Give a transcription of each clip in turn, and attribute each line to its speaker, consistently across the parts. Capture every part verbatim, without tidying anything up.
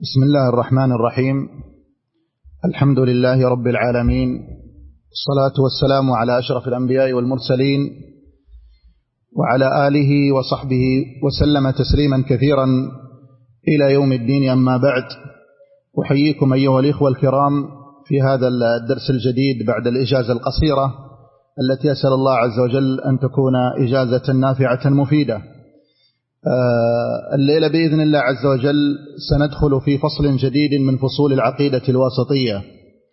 Speaker 1: بسم الله الرحمن الرحيم. الحمد لله رب العالمين، الصلاة والسلام على أشرف الأنبياء والمرسلين وعلى آله وصحبه وسلم تسليما كثيرا إلى يوم الدين. أما بعد، أحييكم أيها الإخوة الكرام في هذا الدرس الجديد بعد الإجازة القصيرة التي أسأل الله عز وجل أن تكون إجازة نافعة مفيدة. الليلة بإذن الله عز وجل سندخل في فصل جديد من فصول العقيدة الواسطية.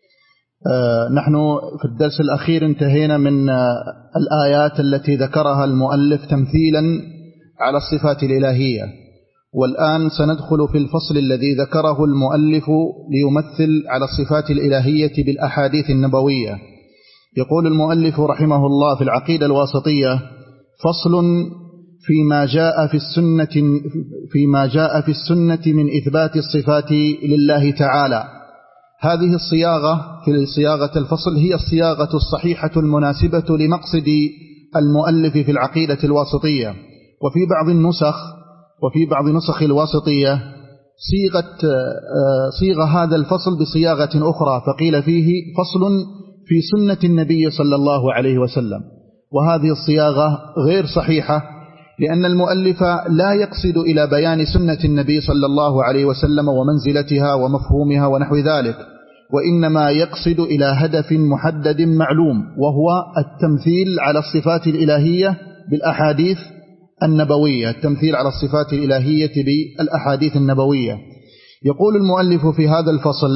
Speaker 1: نحن في الدرس الأخير انتهينا من الآيات التي ذكرها المؤلف تمثيلا على الصفات الإلهية، والآن سندخل في الفصل الذي ذكره المؤلف ليمثل على الصفات الإلهية بالأحاديث النبوية. يقول المؤلف رحمه الله في العقيدة الواسطية: فصل فيما جاء في السنة فيما جاء في السنة من إثبات الصفات لله تعالى. هذه الصياغة في صياغة الفصل هي الصياغة الصحيحة المناسبة لمقصد المؤلف في العقيدة الواسطية. وفي بعض النسخ وفي بعض نسخ الواسطية صيغة صيغ هذا الفصل بصياغة أخرى، فقيل فيه فصل في سنة النبي صلى الله عليه وسلم، وهذه الصياغة غير صحيحة، لأن المؤلف لا يقصد إلى بيان سنة النبي صلى الله عليه وسلم ومنزلتها ومفهومها ونحو ذلك، وإنما يقصد إلى هدف محدد معلوم، وهو التمثيل على الصفات الإلهية بالأحاديث النبوية التمثيل على الصفات الإلهية بالأحاديث النبوية. يقول المؤلف في هذا الفصل: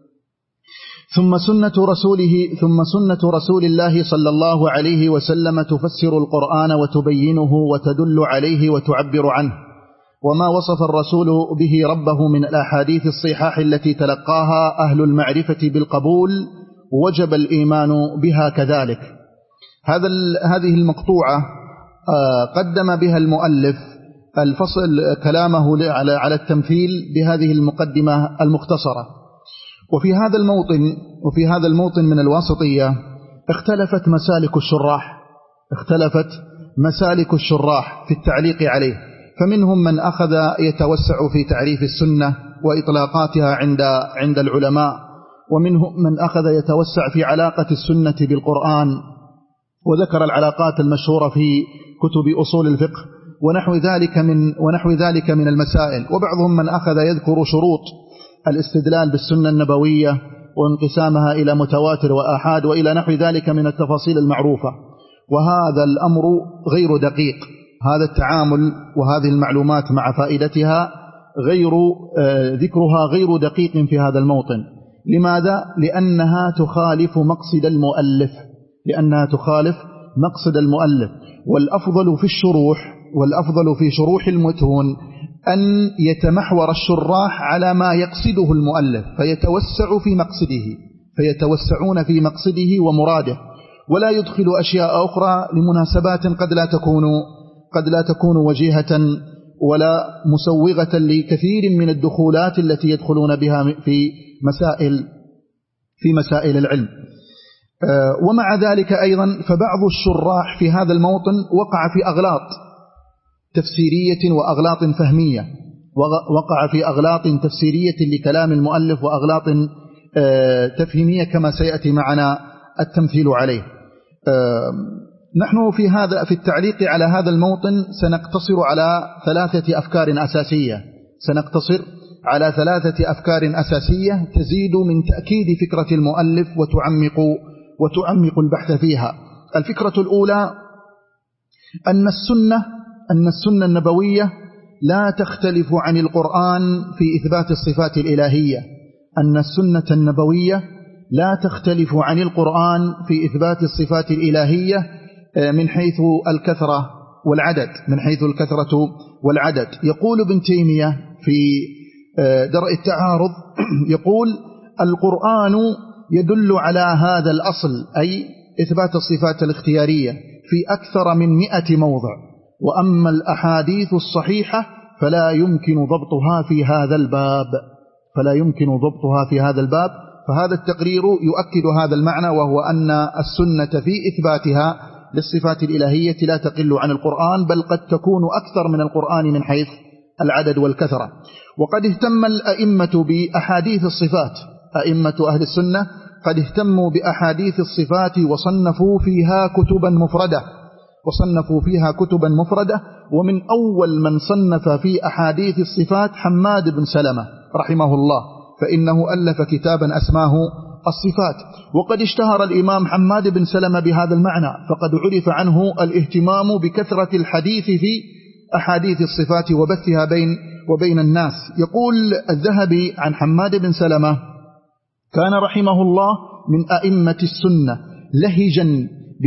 Speaker 1: ثم سنة رسوله ثم سنة رسول الله صلى الله عليه وسلم تفسر القرآن وتبينه وتدل عليه وتعبر عنه، وما وصف الرسول به ربه من الأحاديث الصحاح التي تلقاها أهل المعرفة بالقبول وجب الإيمان بها كذلك. هذا هذه المقطوعة قدم بها المؤلف الفصل كلامه على التمثيل بهذه المقدمة المختصرة. وفي هذا الموطن وفي هذا الموطن من الواسطية اختلفت مسالك الشراح اختلفت مسالك الشراح في التعليق عليه، فمنهم من أخذ يتوسع في تعريف السنة وإطلاقاتها عند عند العلماء، ومنهم من أخذ يتوسع في علاقة السنة بالقرآن، وذكر العلاقات المشهورة في كتب أصول الفقه ونحو ذلك من ونحو ذلك من المسائل. وبعضهم من أخذ يذكر شروط الاستدلال بالسنة النبوية وانقسامها إلى متواتر وآحاد وإلى نحو ذلك من التفاصيل المعروفة، وهذا الأمر غير دقيق. هذا التعامل وهذه المعلومات مع فائدتها غير ذكرها غير دقيق في هذا الموطن. لماذا؟ لأنها تخالف مقصد المؤلف لأنها تخالف مقصد المؤلف والأفضل في الشروح والأفضل في شروح المتون أن يتمحور الشراح على ما يقصده المؤلف، فيتوسع في مقصده فيتوسعون في مقصده ومراده، ولا يدخل أشياء أخرى لمناسبات قد لا تكون قد لا تكون وجيهة ولا مسوغة لكثير من الدخولات التي يدخلون بها في مسائل في مسائل العلم. ومع ذلك أيضا فبعض الشراح في هذا الموطن وقع في أغلاط تفسيرية وأغلاط فهمية وقع في أغلاط تفسيرية لكلام المؤلف وأغلاط تفهيمية كما سيأتي معنا التمثيل عليه. نحن في هذا في التعليق على هذا الموطن سنقتصر على ثلاثة أفكار أساسية سنقتصر على ثلاثة أفكار أساسية تزيد من تأكيد فكرة المؤلف وتعمق وتعمق البحث فيها. الفكرة الأولى أن السنة أن السنة النبوية لا تختلف عن القرآن في إثبات الصفات الإلهية أن السنة النبوية لا تختلف عن القرآن في إثبات الصفات الإلهية من حيث الكثرة والعدد من حيث الكثرة والعدد. يقول ابن تيمية في درء التعارض يقول: القرآن يدل على هذا الأصل، أي إثبات الصفات الاختيارية، في أكثر من مئة موضع، وأما الأحاديث الصحيحة فلا يمكن ضبطها في هذا الباب فلا يمكن ضبطها في هذا الباب فهذا التقرير يؤكد هذا المعنى، وهو أن السنة في إثباتها للصفات الإلهية لا تقل عن القرآن، بل قد تكون أكثر من القرآن من حيث العدد والكثرة. وقد اهتم الأئمة بأحاديث الصفات، أئمة أهل السنة قد اهتموا بأحاديث الصفات وصنفوا فيها كتبا مفردة وصنفوا فيها كتبا مفردة ومن أول من صنف في أحاديث الصفات حماد بن سلمة رحمه الله، فإنه ألف كتابا أسماه الصفات. وقد اشتهر الإمام حماد بن سلمة بهذا المعنى، فقد عرف عنه الاهتمام بكثرة الحديث في أحاديث الصفات وبثها بين وبين الناس. يقول الذهبي عن حماد بن سلمة: كان رحمه الله من أئمة السنة لهجا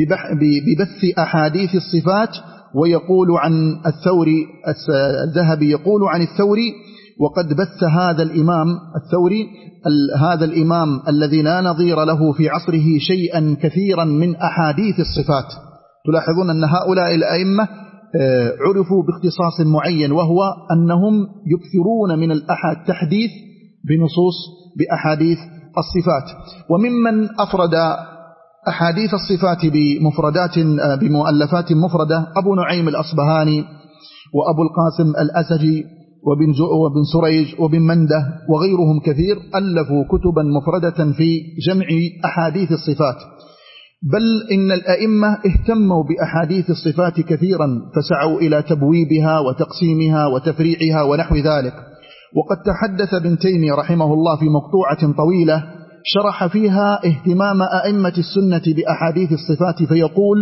Speaker 1: ببث أحاديث الصفات. ويقول عن الثوري، الذهبي يقول عن الثوري: وقد بث هذا الإمام الثوري هذا الإمام الذي لا نظير له في عصره شيئا كثيرا من أحاديث الصفات. تلاحظون أن هؤلاء الأئمة عرفوا باختصاص معين، وهو أنهم يكثرون من التحديث بنصوص بأحاديث الصفات. وممن أفرد أحاديث الصفات بمفردات بمؤلفات مفردة أبو نعيم الأصبهاني وأبو القاسم الأسجي وبن, وبن سريج وبن منده وغيرهم كثير ألفوا كتبا مفردة في جمع أحاديث الصفات. بل إن الأئمة اهتموا بأحاديث الصفات كثيرا، فسعوا إلى تبويبها وتقسيمها وتفريعها ونحو ذلك. وقد تحدث ابن تيمية رحمه الله في مقطوعة طويلة شرح فيها اهتمام أئمة السنة بأحاديث الصفات، فيقول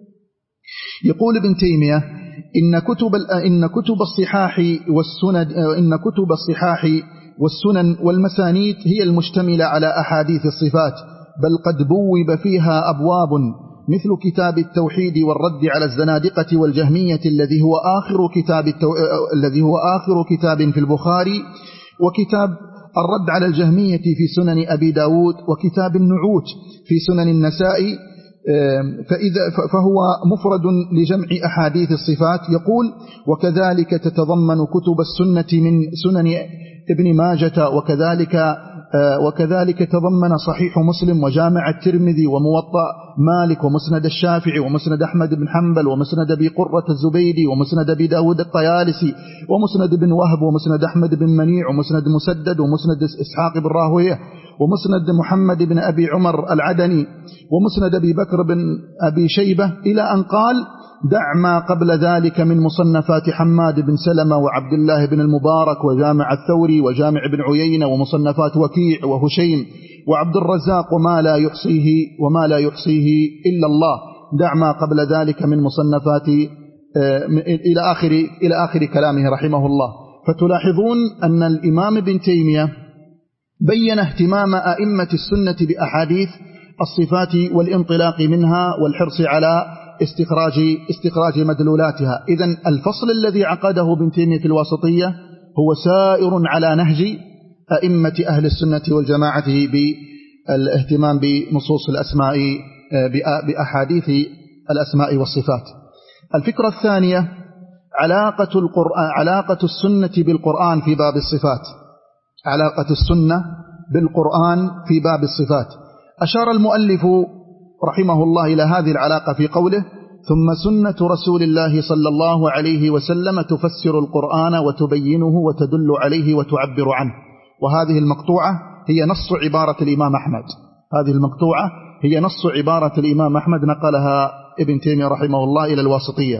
Speaker 1: يقول ابن تيمية: إن كتب إن كتب الصحاح والسند إن كتب الصحاح والسنن والمسانيد هي المشتملة على أحاديث الصفات، بل قد بوب فيها أبواب مثل كتاب التوحيد والرد على الزنادقة والجهمية الذي هو آخر كتاب التو... الذي هو آخر كتاب في البخاري، وكتاب الرد على الجهمية في سنن أبي داود، وكتاب النعوت في سنن النسائي، فإذا فهو مفرد لجمع أحاديث الصفات. يقول: وكذلك تتضمن كتب السنة من سنن ابن ماجة، وكذلك وكذلك تضمن صحيح مسلم وجامع الترمذي وموطأ مالك ومسند الشافعي ومسند أحمد بن حنبل ومسند أبي قرة الزبيدي ومسند أبي داود الطيالسي ومسند بن وهب ومسند أحمد بن منيع ومسند مسدد ومسند إسحاق بن راهويه ومسند محمد بن أبي عمر العدني ومسند أبي بكر بن أبي شيبة، إلى أن قال: دع ما قبل ذلك من مصنفات حماد بن سلمة وعبد الله بن المبارك وجامع الثوري وجامع بن عيينة ومصنفات وكيع وهشيم وعبد الرزاق وما لا يحصيه وما لا يحصيه إلا الله. دع ما قبل ذلك من مصنفات إلى آخر إلى آخر كلامه رحمه الله. فتلاحظون أن الإمام ابن تيمية بين اهتمام أئمة السنة بأحاديث الصفات والانطلاق منها والحرص على استخراج استخراج مدلولاتها. إذن الفصل الذي عقده ابن تيمية في الواسطية هو سائر على نهج أئمة أهل السنة والجماعة بالاهتمام بنصوص الأسماء بأحاديث الأسماء والصفات. الفكرة الثانية: علاقة القرآن علاقة السنة بالقرآن في باب الصفات. علاقة السنة بالقرآن في باب الصفات. أشار المؤلف رحمه الله إلى هذه العلاقة في قوله: ثم سنة رسول الله صلى الله عليه وسلم تفسر القرآن وتبينه وتدل عليه وتعبر عنه. وهذه المقطوعة هي نص عبارة الإمام أحمد هذه المقطوعة هي نص عبارة الإمام أحمد نقلها ابن تيمية رحمه الله إلى الواسطية.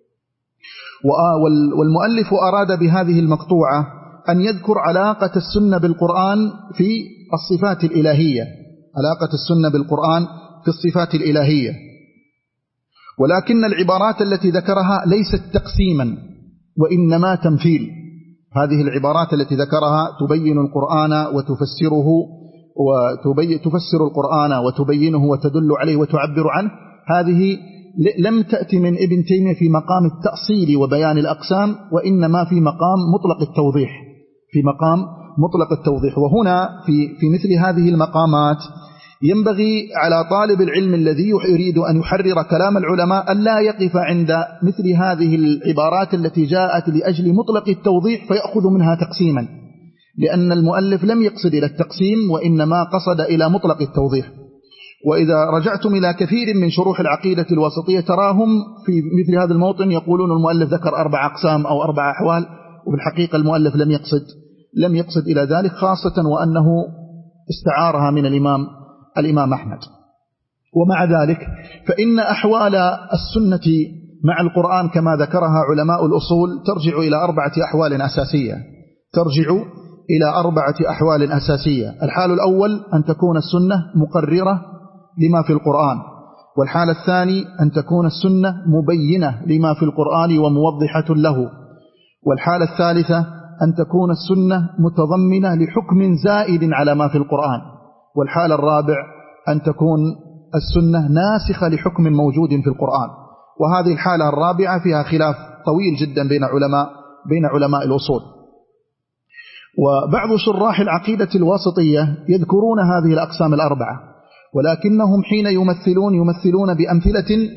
Speaker 1: والمؤلف أراد بهذه المقطوعة أن يذكر علاقة السنة بالقرآن في الصفات الإلهية علاقة السنة بالقرآن في الصفات الإلهية. ولكن العبارات التي ذكرها ليست تقسيما وإنما تمثيل. هذه العبارات التي ذكرها تبين القرآن وتفسره وتفسر القرآن وتبينه وتدل عليه وتعبر عنه، هذه لم تأتي من ابن تيمية في مقام التأصيل وبيان الأقسام، وإنما في مقام مطلق التوضيح في مقام مطلق التوضيح. وهنا في في مثل هذه المقامات ينبغي على طالب العلم الذي يريد أن يحرر كلام العلماء أن لا يقف عند مثل هذه العبارات التي جاءت لأجل مطلق التوضيح فيأخذ منها تقسيما، لأن المؤلف لم يقصد إلى التقسيم وإنما قصد إلى مطلق التوضيح. وإذا رجعتم إلى كثير من شروح العقيدة الواسطية تراهم في مثل هذا الموطن يقولون المؤلف ذكر أربع أقسام أو أربع أحوال، وفي الحقيقة المؤلف لم يقصد لم يقصد إلى ذلك، خاصة وأنه استعارها من الإمام الإمام أحمد. ومع ذلك فإن أحوال السنة مع القرآن كما ذكرها علماء الأصول ترجع إلى أربعة أحوال أساسية ترجع إلى أربعة أحوال أساسية. الحال الأول أن تكون السنة مقررة لما في القرآن، والحال الثاني أن تكون السنة مبينة لما في القرآن وموضحة له، والحال الثالثة أن تكون السنة متضمنة لحكم زائد على ما في القرآن، والحال الرابع أن تكون السنة ناسخة لحكم موجود في القرآن. وهذه الحالة الرابعة فيها خلاف طويل جدا بين علماء بين علماء الأصول. وبعض شراح العقيدة الواسطية يذكرون هذه الأقسام الأربعة، ولكنهم حين يمثلون يمثلون بأمثلة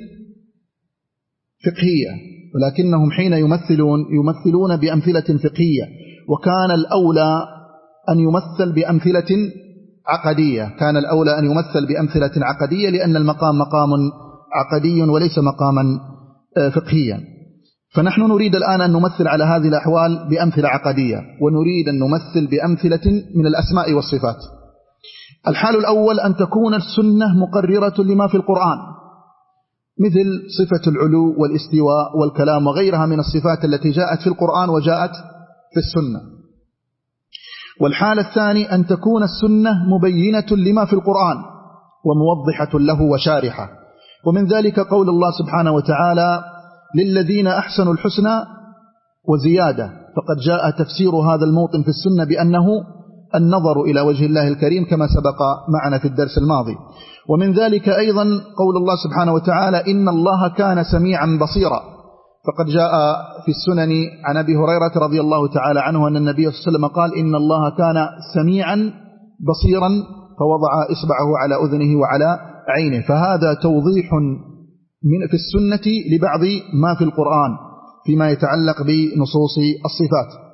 Speaker 1: فقهية ولكنهم حين يمثلون يمثلون بأمثلة فقهية وكان الأولى أن يمثل بأمثلة عقدية كان الأولى أن يمثل بأمثلة عقدية لأن المقام مقام عقدي وليس مقاما فقهيا. فنحن نريد الآن أن نمثل على هذه الأحوال بأمثلة عقدية، ونريد أن نمثل بأمثلة من الأسماء والصفات. الحال الأول أن تكون السنة مقررة لما في القرآن، مثل صفة العلو والاستواء والكلام وغيرها من الصفات التي جاءت في القرآن وجاءت في السنة. والحال الثاني أن تكون السنة مبينة لما في القرآن وموضحة له وشارحة، ومن ذلك قول الله سبحانه وتعالى للذين أحسنوا الحسنى وزيادة، فقد جاء تفسير هذا الموطن في السنة بأنه النظر إلى وجه الله الكريم كما سبق معنا في الدرس الماضي. ومن ذلك أيضا قول الله سبحانه وتعالى إن الله كان سميعا بصيرا، فقد جاء في السنن عن أبي هريرة رضي الله تعالى عنه أن النبي صلى الله عليه وسلم قال إن الله كان سميعا بصيرا، فوضع إصبعه على أذنه وعلى عينه. فهذا توضيح من في السنة لبعض ما في القرآن فيما يتعلق بنصوص الصفات.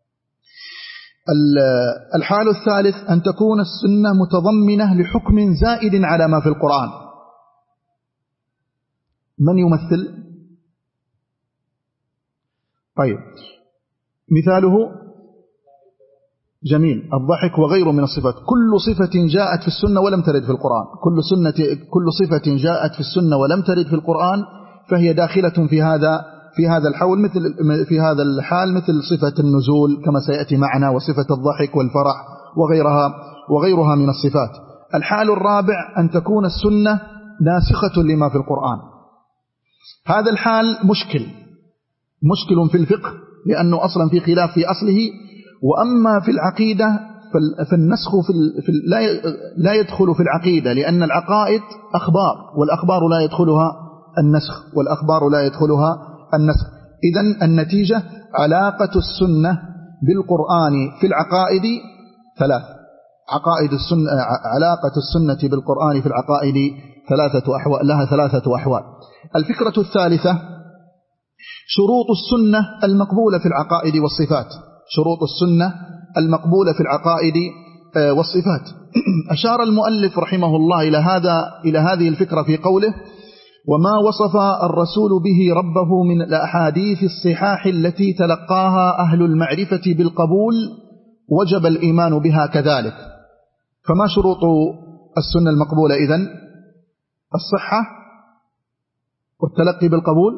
Speaker 1: الحال الثالث أن تكون السنة متضمنة لحكم زائد على ما في القرآن. من يمثل؟ طيب، مثاله جميل، الضحك وغيره من الصفات. كل صفة جاءت في السنة ولم ترد في القرآن، كل سنة كل صفة جاءت في السنة ولم ترد في القرآن فهي داخلة في هذا في هذا الحول، مثل في هذا الحال مثل صفة النزول كما سيأتي معنا، وصفة الضحك والفرح وغيرها وغيرها من الصفات. الحال الرابع أن تكون السنة ناسخة لما في القرآن. هذا الحال مشكل مشكل في الفقه لأنه أصلا في خلاف في أصله. وأما في العقيدة فالنسخ في لا يدخل في العقيدة، لأن العقائد أخبار، والأخبار لا يدخلها النسخ والأخبار لا يدخلها النسخ. إذن النتيجة علاقة السنة بالقرآن في العقائد ثلاث عقائد السنة علاقة السنة بالقرآن في العقائد ثلاثة أحوال لها ثلاثة أحوال. الفكرة الثالثة شروط السنة المقبولة في العقائد والصفات شروط السنة المقبولة في العقائد والصفات. أشار المؤلف رحمه الله إلى هذا إلى هذه الفكرة في قوله وما وصف الرسول به ربه من الأحاديث الصحاح التي تلقاها أهل المعرفة بالقبول وجب الإيمان بها كذلك. فما شروط السنة المقبولة إذن؟ الصحة والتلقي بالقبول.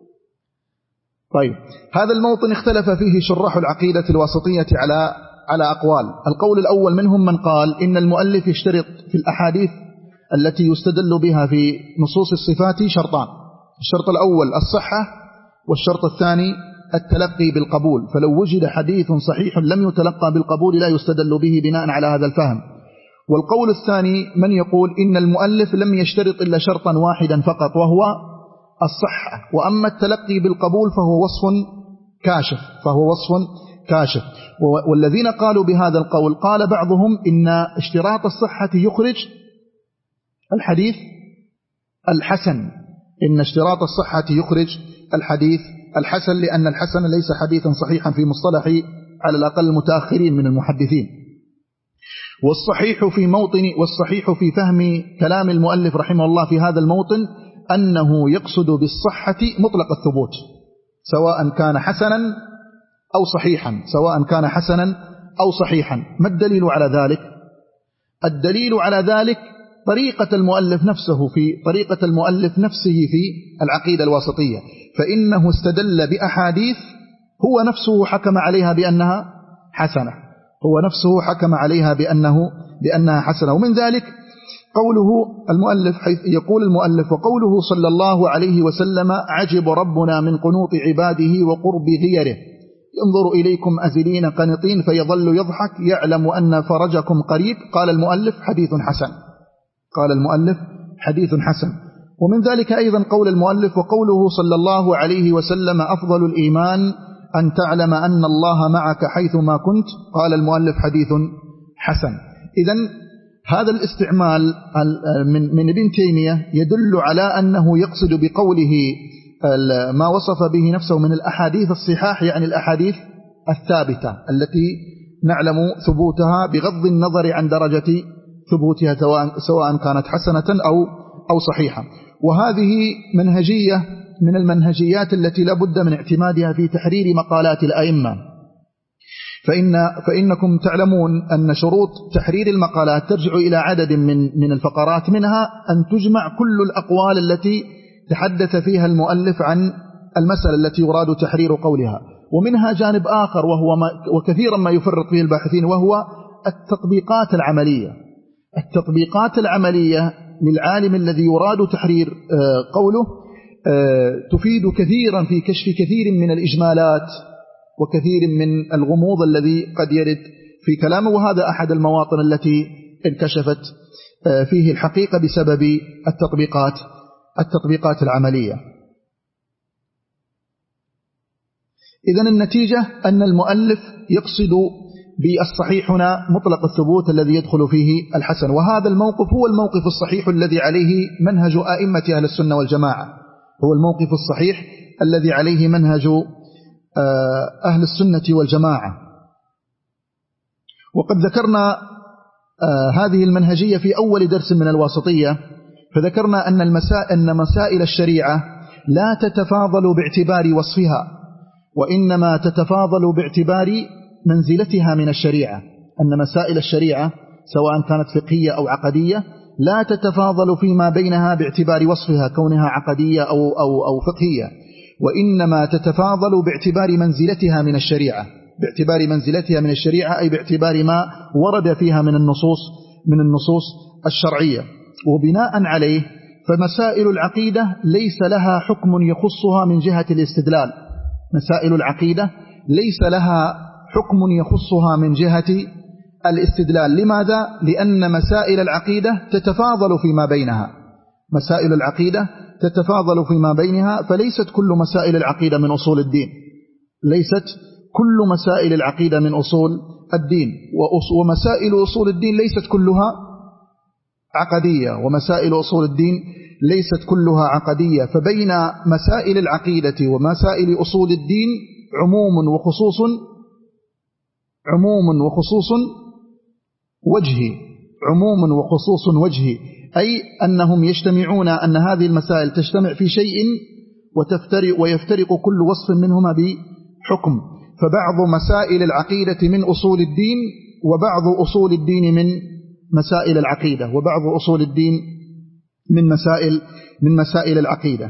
Speaker 1: طيب، هذا الموطن اختلف فيه شراح العقيدة الواسطية على على أقوال. القول الأول منهم من قال إن المؤلف يشترط في الأحاديث التي يستدل بها في نصوص الصفات شرطان: الشرط الأول الصحة، والشرط الثاني التلقي بالقبول. فلو وجد حديث صحيح لم يتلقى بالقبول لا يستدل به بناء على هذا الفهم. والقول الثاني من يقول إن المؤلف لم يشترط إلا شرطا واحدا فقط وهو الصحة، وأما التلقي بالقبول فهو وصف كاشف فهو وصف كاشف. والذين قالوا بهذا القول قال بعضهم إن اشتراط الصحة يخرج الحديث الحسن إن اشتراط الصحة يخرج الحديث الحسن لأن الحسن ليس حديثا صحيحا في مصطلح على الأقل المتأخرين من المحدثين. والصحيح في موطن والصحيح في فهم كلام المؤلف رحمه الله في هذا الموطن أنه يقصد بالصحة مطلق الثبوت، سواء كان حسنا أو صحيحا، سواء كان حسنا أو صحيحا. ما الدليل على ذلك؟ الدليل على ذلك طريقة المؤلف نفسه في طريقة المؤلف نفسه في العقيدة الواسطية، فإنه استدل بأحاديث هو نفسه حكم عليها بأنها حسنة، هو نفسه حكم عليها بأنه بأنها حسنة. ومن ذلك قوله المؤلف، حيث يقول المؤلف: وقوله صلى الله عليه وسلم: عجب ربنا من قنوط عباده وقرب غيره، ينظر إليكم أزلين قنطين فيظل يضحك يعلم أن فرجكم قريب. قال المؤلف: حديث حسن. قال المؤلف: حديث حسن. ومن ذلك أيضا قول المؤلف: وقوله صلى الله عليه وسلم: أفضل الإيمان أن تعلم أن الله معك حيثما كنت. قال المؤلف: حديث حسن. إذن هذا الاستعمال من من ابن تيمية يدل على أنه يقصد بقوله ما وصف به نفسه من الأحاديث الصحاح، يعني الأحاديث الثابتة التي نعلم ثبوتها بغض النظر عن درجة ثبوتها، سواء كانت حسنة أو أو صحيحة. وهذه منهجية من المنهجيات التي لا بد من اعتمادها في تحرير مقالات الأئمة، فإن فإنكم تعلمون أن شروط تحرير المقالات ترجع إلى عدد من من الفقرات، منها أن تجمع كل الأقوال التي تحدث فيها المؤلف عن المسألة التي يراد تحرير قولها، ومنها جانب آخر وهو ما وكثيرا ما يفرط فيه الباحثين، وهو التطبيقات العملية. التطبيقات العملية للعالم الذي يراد تحرير قوله تفيد كثيرا في كشف كثير من الإجمالات وكثير من الغموض الذي قد يرد في كلامه، وهذا أحد المواطن التي انكشفت فيه الحقيقة بسبب التطبيقات التطبيقات العملية. إذن النتيجة أن المؤلف يقصد بالصحيح هنا مطلق الثبوت الذي يدخل فيه الحسن، وهذا الموقف هو الموقف الصحيح الذي عليه منهج أئمة أهل السنة والجماعة، هو الموقف الصحيح الذي عليه منهج أهل السنة والجماعة. وقد ذكرنا هذه المنهجية في أول درس من الواسطية، فذكرنا أن المسائل أن مسائل الشريعة لا تتفاضل باعتبار وصفها، وإنما تتفاضل باعتبار منزلتها من الشريعة. أن مسائل الشريعة سواء كانت فقهية أو عقدية لا تتفاضل فيما بينها باعتبار وصفها كونها عقدية أو, أو, أو فقهية، وإنما تتفاضل باعتبار منزلتها من الشريعة، باعتبار منزلتها من الشريعة أي باعتبار ما ورد فيها من النصوص من النصوص الشرعية. وبناء عليه فمسائل العقيدة ليس لها حكم يخصها من جهة الاستدلال. مسائل العقيدة ليس لها حكم يخصها من جهة الاستدلال. لماذا؟ لأن مسائل العقيدة تتفاضل فيما بينها، مسائل العقيدة تتفاضل فيما بينها، فليست كل مسائل العقيدة من أصول الدين، ليست كل مسائل العقيدة من أصول الدين، ومسائل أصول الدين ليست كلها عقدية، ومسائل أصول الدين ليست كلها عقدية. فبين مسائل العقيدة ومسائل أصول الدين عموم وخصوص عموم وخصوص وجهي عموم وخصوص وجهي أي أنهم يجتمعون، أن هذه المسائل تجتمع في شيء وتفترق ويفترق كل وصف منهما بحكم. فبعض مسائل العقيدة من أصول الدين، وبعض أصول الدين من مسائل العقيدة، وبعض أصول الدين من مسائل من مسائل العقيدة.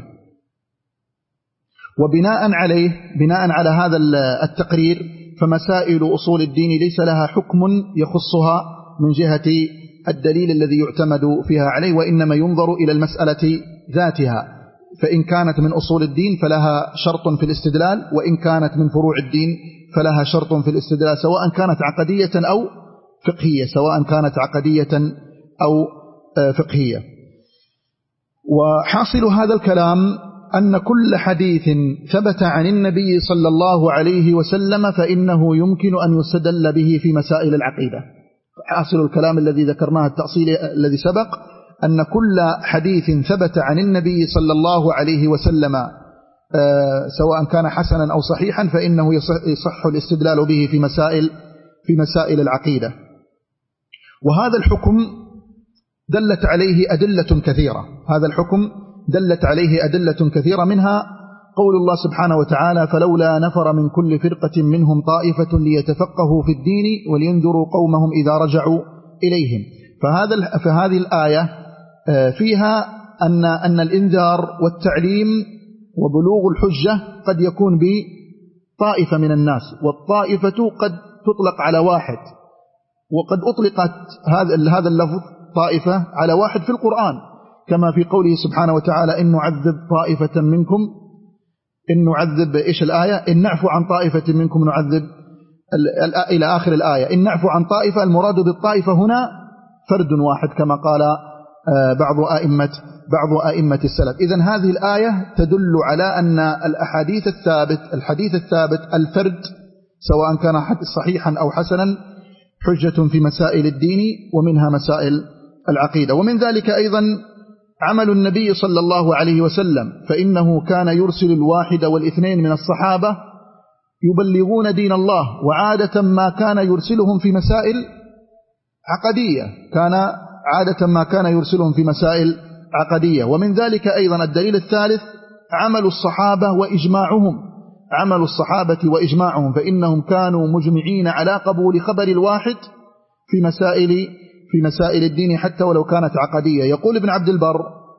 Speaker 1: وبناء عليه بناء على هذا التقرير فمسائل أصول الدين ليس لها حكم يخصها من جهة الدليل الذي يعتمد فيها عليه، وإنما ينظر إلى المسألة ذاتها، فإن كانت من أصول الدين فلها شرط في الاستدلال، وإن كانت من فروع الدين فلها شرط في الاستدلال، سواء كانت عقدية أو فقهية سواء كانت عقدية أو فقهية. وحاصل هذا الكلام أن كل حديث ثبت عن النبي صلى الله عليه وسلم فإنه يمكن أن يستدل به في مسائل العقيدة. حاصل الكلام الذي ذكرناه التأصيل الذي سبق أن كل حديث ثبت عن النبي صلى الله عليه وسلم سواء كان حسنا أو صحيحا فإنه يصح الاستدلال به في مسائل في مسائل العقيدة. وهذا الحكم دلت عليه أدلة كثيرة هذا الحكم دلت عليه أدلة كثيرة منها قول الله سبحانه وتعالى فلولا نفر من كل فرقة منهم طائفة ليتفقهوا في الدين ولينذروا قومهم إذا رجعوا إليهم. فهذا فهذه الآية فيها أن أن الإنذار والتعليم وبلوغ الحجة قد يكون بطائفة من الناس، والطائفة قد تطلق على واحد، وقد أطلقت هذا هذا اللفظ طائفة على واحد في القرآن، كما في قوله سبحانه وتعالى إن نعذب طائفة منكم إن نعذب إيش الآية إن نعفو عن طائفة منكم نعذب إلى آخر الآية. إن نعفو عن طائفة المراد بالطائفة هنا فرد واحد كما قال بعض أئمة بعض أئمة السلف. إذن هذه الآية تدل على أن الأحاديث الثابت الحديث الثابت الفرد سواء كان صحيحا أو حسنا حجة في مسائل الدين ومنها مسائل العقيدة. ومن ذلك أيضا عمل النبي صلى الله عليه وسلم، فإنه كان يرسل الواحد والاثنين من الصحابة يبلغون دين الله، وعادة ما كان يرسلهم في مسائل عقدية كان عادة ما كان يرسلهم في مسائل عقدية. ومن ذلك أيضا الدليل الثالث عمل الصحابة وإجماعهم عمل الصحابة وإجماعهم فإنهم كانوا مجمعين على قبول خبر الواحد في مسائل في مسائل الدين حتى ولو كانت عقدية. يقول ابن عبد البر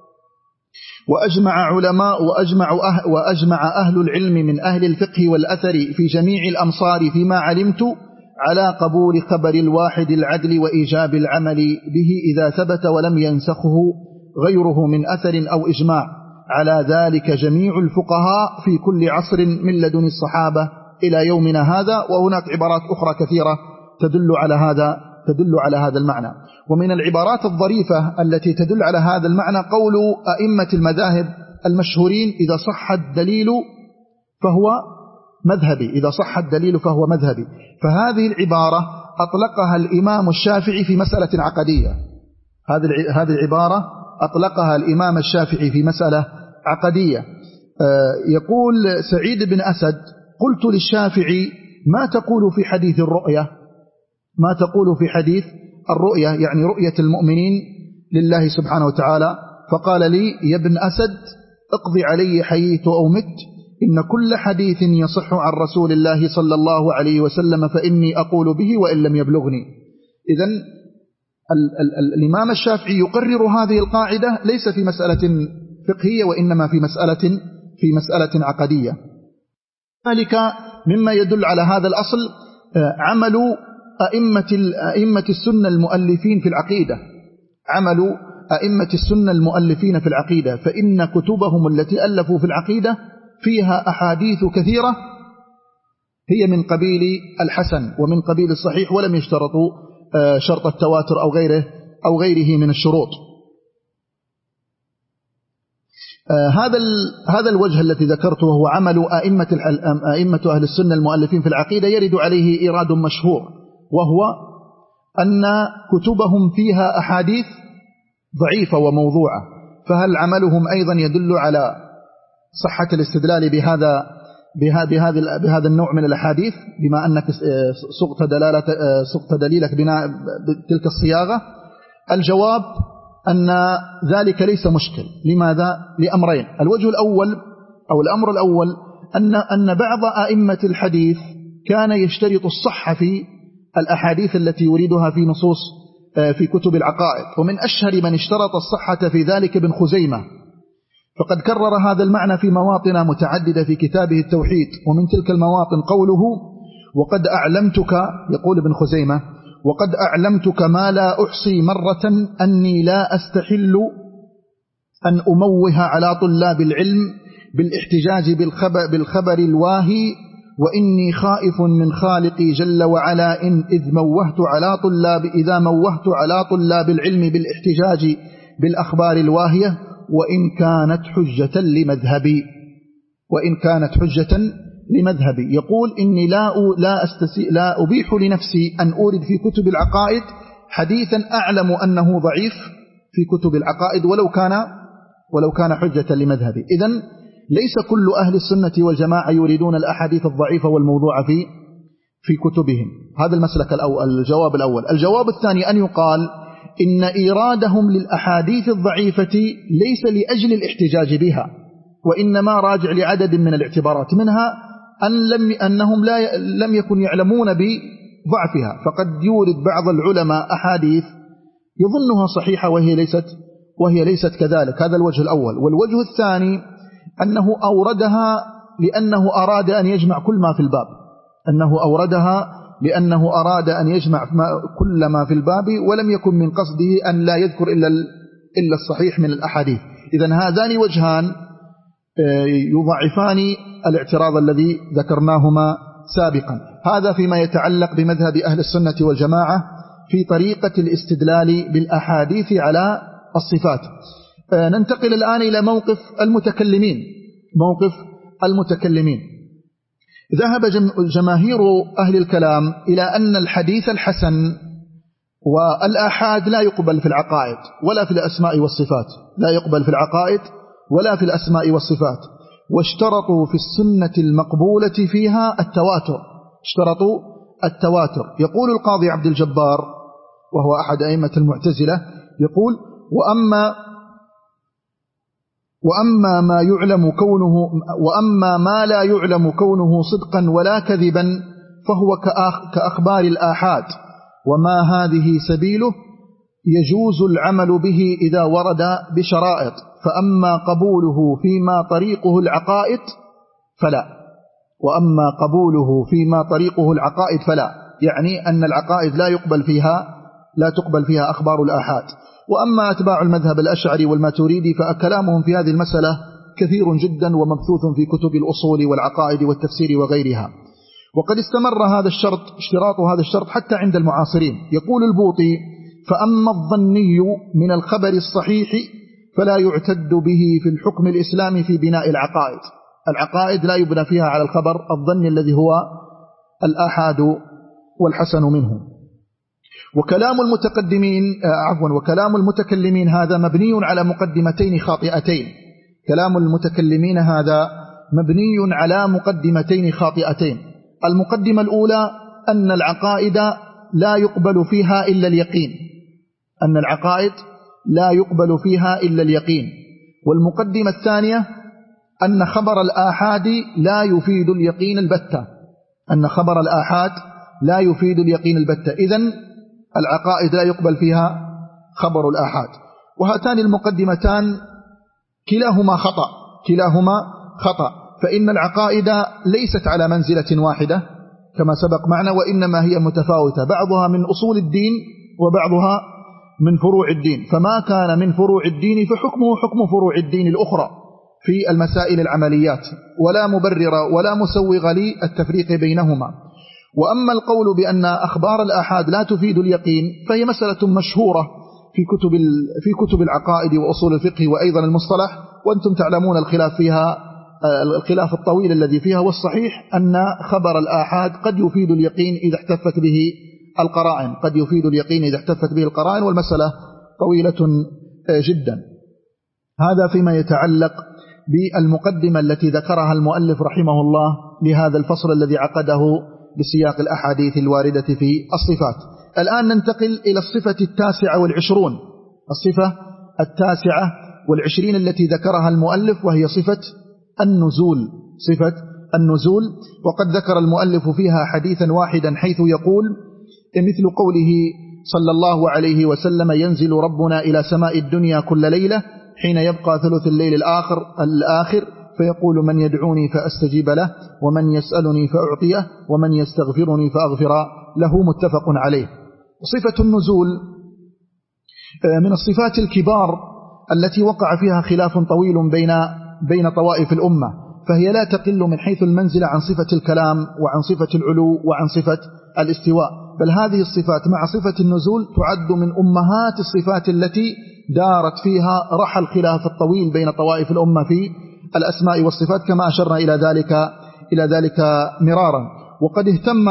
Speaker 1: وأجمع علماء وأجمع أهل, وأجمع أهل العلم من أهل الفقه والأثر في جميع الأمصار فيما علمت على قبول خبر الواحد العدل وإيجاب العمل به إذا ثبت ولم ينسخه غيره من أثر أو إجماع، على ذلك جميع الفقهاء في كل عصر من لدن الصحابة إلى يومنا هذا. وهناك عبارات أخرى كثيرة تدل على هذا تدل على هذا المعنى. ومن العبارات الظريفة التي تدل على هذا المعنى قول أئمة المذاهب المشهورين إذا صح الدليل فهو مذهبي إذا صح الدليل فهو مذهبي. فهذه العبارة أطلقها الإمام الشافعي في مسألة عقدية هذه هذه العبارة أطلقها الإمام الشافعي في مسألة عقدية. يقول سعيد بن أسد قلت للشافعي ما تقول في حديث الرؤية ما تقول في حديث الرؤية يعني رؤية المؤمنين لله سبحانه وتعالى؟ فقال لي يا ابن أسد اقضي علي حييت أو مت، إن كل حديث يصح عن رسول الله صلى الله عليه وسلم فإني أقول به وإن لم يبلغني. إذن الإمام الشافعي يقرر هذه القاعدة ليس في مسألة فقهية وإنما في مسألة في مسألة عقدية. ذلك مما يدل على هذا الأصل عمل أئمة أئمة السنة المؤلفين في العقيدة عمل أئمة السنة المؤلفين في العقيدة فإن كتبهم التي ألفوا في العقيدة فيها أحاديث كثيرة هي من قبيل الحسن ومن قبيل الصحيح، ولم يشترطوا شرط التواتر أو غيره أو غيره من الشروط. هذا هذا الوجه الذي ذكرته هو عمل أئمة أئمة أهل السنة المؤلفين في العقيدة يرد عليه إيراد مشهور، وهو أن كتبهم فيها أحاديث ضعيفة وموضوعة، فهل عملهم أيضا يدل على صحة الاستدلال بهذا بهذا بهذا النوع من الأحاديث بما أنك صغت دلالة صغت دليلك بناء بتلك الصياغة؟ الجواب أن ذلك ليس مشكل. لماذا؟ لأمرين. الوجه الأول أو الأمر الأول أن أن بعض أئمة الحديث كان يشترط الصحة في الأحاديث التي يريدها في نصوص في كتب العقائد، ومن أشهر من اشترط الصحة في ذلك ابن خزيمة، فقد كرر هذا المعنى في مواطن متعددة في كتابه التوحيد. ومن تلك المواطن قوله وقد أعلمتك، يقول ابن خزيمة وقد أعلمتك ما لا أحصي مرة أني لا أستحل أن أموه على طلاب العلم بالاحتجاج بالخبر, بالخبر الواهي، وإني خائف من خالقي جل وعلا إن إذ موهت على طلاب إذا موهت على طلاب العلم بالاحتجاج بالأخبار الواهية وإن كانت حجة لمذهبي وإن كانت حجة لمذهبي. يقول إني لا لا أستسي لا أبيح لنفسي أن أورد في كتب العقائد حديثا أعلم أنه ضعيف في كتب العقائد ولو كان ولو كان حجة لمذهبي. إذن ليس كل أهل السنة والجماعة يريدون الأحاديث الضعيفة والموضوعة في في كتبهم. هذا المسلك الأول. الجواب الأول. الجواب الثاني أن يقال إن إيرادهم للأحاديث الضعيفة ليس لأجل الاحتجاج بها، وإنما راجع لعدد من الاعتبارات، منها أن لم أنهم لا لم يكن يعلمون بضعفها، فقد يورد بعض العلماء أحاديث يظنها صحيحة وهي ليست وهي ليست كذلك. هذا الوجه الأول. والوجه الثاني أنه أوردها لأنه أراد أن يجمع كل ما في الباب، أنه أوردها لأنه أراد أن يجمع كل ما في الباب، ولم يكن من قصده أن لا يذكر إلا إلا الصحيح من الأحاديث. إذن هذان وجهان يضعفان الاعتراض الذي ذكرناهما سابقا. هذا فيما يتعلق بمذهب أهل السنة والجماعة في طريقة الاستدلال بالأحاديث على الصفات. ننتقل الآن إلى موقف المتكلمين. موقف المتكلمين ذهب جماهير أهل الكلام إلى أن الحديث الحسن والآحاد لا يقبل في العقائد ولا في الأسماء والصفات، لا يقبل في العقائد ولا في الأسماء والصفات. واشترطوا في السنة المقبولة فيها التواتر، اشترطوا التواتر. يقول القاضي عبد الجبار وهو أحد أئمة المعتزلة، يقول: وأما وأما ما يعلم كونه وأما ما لا يعلم كونه صدقا ولا كذبا فهو كأخبار الآحاد، وما هذه سبيله يجوز العمل به إذا ورد بشرائط، فأما قبوله فيما طريقه العقائد فلا. وأما قبوله فيما طريقه العقائد فلا، يعني أن العقائد لا يقبل فيها لا تقبل فيها أخبار الآحاد. وأما أتباع المذهب الأشعري والماتريدي فكلامهم في هذه المسألة كثير جدا ومبثوث في كتب الأصول والعقائد والتفسير وغيرها. وقد استمر هذا الشرط اشتراط هذا الشرط حتى عند المعاصرين. يقول البوطي: فأما الظني من الخبر الصحيح فلا يعتد به في الحكم الإسلامي في بناء العقائد. العقائد لا يبنى فيها على الخبر الظني الذي هو الآحاد والحسن منه. وكلام المتقدمين عفوا وكلام المتكلمين هذا مبني على مقدمتين خاطئتين. كلام المتكلمين هذا مبني على مقدمتين خاطئتين. المقدمة الأولى أن العقائد لا يقبل فيها إلا اليقين، أن العقائد لا يقبل فيها إلا اليقين. والمقدمة الثانية أن خبر الآحاد لا يفيد اليقين البتة، أن خبر الآحاد لا يفيد اليقين البتة، إذن العقائد لا يقبل فيها خبر الآحاد. وهاتان المقدمتان كلاهما خطأ، كلاهما خطأ، فإن العقائد ليست على منزلة واحدة كما سبق معنا، وإنما هي متفاوتة، بعضها من أصول الدين وبعضها من فروع الدين، فما كان من فروع الدين فحكمه حكم فروع الدين الأخرى في المسائل العمليات، ولا مبرر ولا مسوغ للتفريق بينهما. وأما القول بأن أخبار الآحاد لا تفيد اليقين فهي مسألة مشهورة في كتب في كتب العقائد وأصول الفقه وأيضا المصطلح، وأنتم تعلمون الخلاف فيها، الخلاف الطويل الذي فيها. والصحيح أن خبر الآحاد قد يفيد اليقين إذا احتفت به القرائن، قد يفيد اليقين إذا احتفت به القرائن، والمسألة طويلة جدا. هذا فيما يتعلق بالمقدمة التي ذكرها المؤلف رحمه الله لهذا الفصل الذي عقده بسياق الأحاديث الواردة في الصفات. الآن ننتقل إلى الصفة التاسعة والعشرون، الصفة التاسعة والعشرين التي ذكرها المؤلف، وهي صفة النزول، صفة النزول. وقد ذكر المؤلف فيها حديثا واحدا حيث يقول مثل قوله صلى الله عليه وسلم: ينزل ربنا إلى سماء الدنيا كل ليلة حين يبقى ثلث الليل الآخر الآخر فيقول: من يدعوني فأستجيب له، ومن يسألني فأعطيه، ومن يستغفرني فأغفر له، متفق عليه. صفة النزول من الصفات الكبار التي وقع فيها خلاف طويل بين بين طوائف الأمة، فهي لا تقل من حيث المنزلة عن صفة الكلام وعن صفة العلو وعن صفة الاستواء، بل هذه الصفات مع صفة النزول تعد من أمهات الصفات التي دارت فيها رحى الخلاف الطويل بين طوائف الأمة في الأسماء والصفات، كما أشرنا إلى ذلك إلى ذلك مرارا. وقد اهتم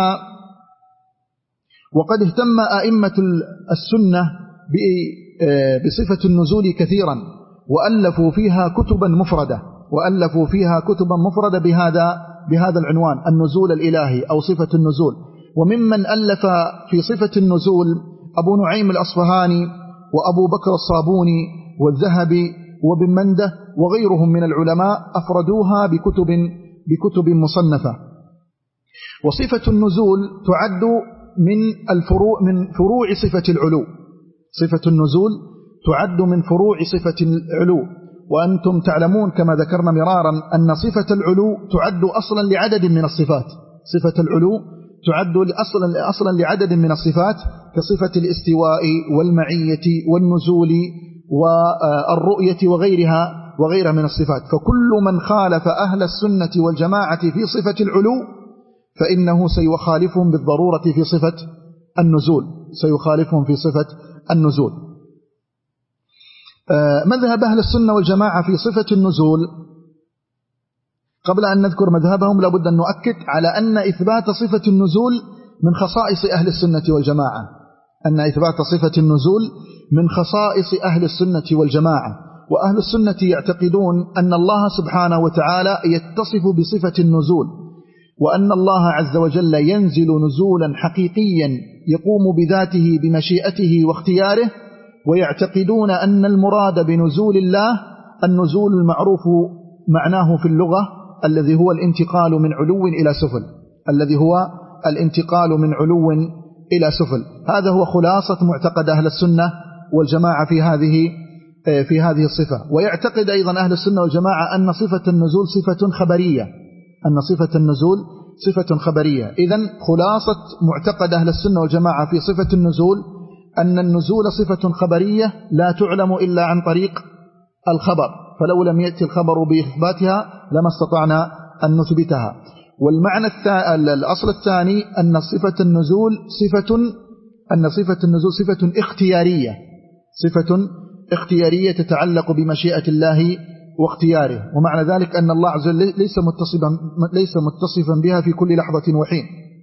Speaker 1: وقد اهتم أئمة السنة بصفة النزول كثيرا، وألفوا فيها كتبا مفردة وألفوا فيها كتبا مفردة بهذا بهذا العنوان: النزول الإلهي أو صفة النزول. وممن ألف في صفة النزول أبو نعيم الأصفهاني وأبو بكر الصابوني والذهبي وابن منده وغيرهم من العلماء أفردوها بكتب, بكتب مصنفة. وصفة النزول تعد من الفروع من فروع صفة العلو. صفة النزول تعد من فروع صفة العلو، وأنتم تعلمون كما ذكرنا مرارا أن صفة العلو تعد أصلا لعدد من الصفات. صفة العلو تعد أصلا, أصلا لعدد من الصفات كصفة الاستواء والمعية والنزول والرؤية وغيرها وغيرها من الصفات. فكل من خالف أهل السنة والجماعة في صفة العلو فإنه سيخالفهم بالضرورة في صفة النزول سيخالفهم في صفة النزول. مذهب أهل السنة والجماعة في صفة النزول، قبل أن نذكر مذهبهم لابد أن نؤكد على أن إثبات صفة النزول من خصائص أهل السنة والجماعة أن إثبات صفة النزول من خصائص أهل السنة والجماعة. وأهل السنة يعتقدون أن الله سبحانه وتعالى يتصف بصفة النزول، وأن الله عز وجل ينزل نزولا حقيقيا يقوم بذاته بمشيئته واختياره. ويعتقدون أن المراد بنزول الله النزول المعروف معناه في اللغة الذي هو الانتقال من علو إلى سفل الذي هو الانتقال من علو إلى سفل. هذا هو خلاصة معتقد أهل السنة والجماعة في هذه في هذه الصفة. ويعتقد أيضا أهل السنة والجماعة أن صفة النزول صفة خبرية أن صفة النزول صفة خبرية. إذن خلاصة معتقد أهل السنة والجماعة في صفة النزول أن النزول صفة خبرية لا تعلم إلا عن طريق الخبر، فلو لم يأتي الخبر بإثباتها لما استطعنا أن نثبتها. والمعنى الثاني الأصل الثاني أن صفة النزول صفة أن صفة النزول صفة اختيارية صفة اختيارية تتعلق بمشيئة الله واختياره. ومعنى ذلك أن الله عز وجل ليس متصفا ليس متصفا بها في كل لحظة وحين.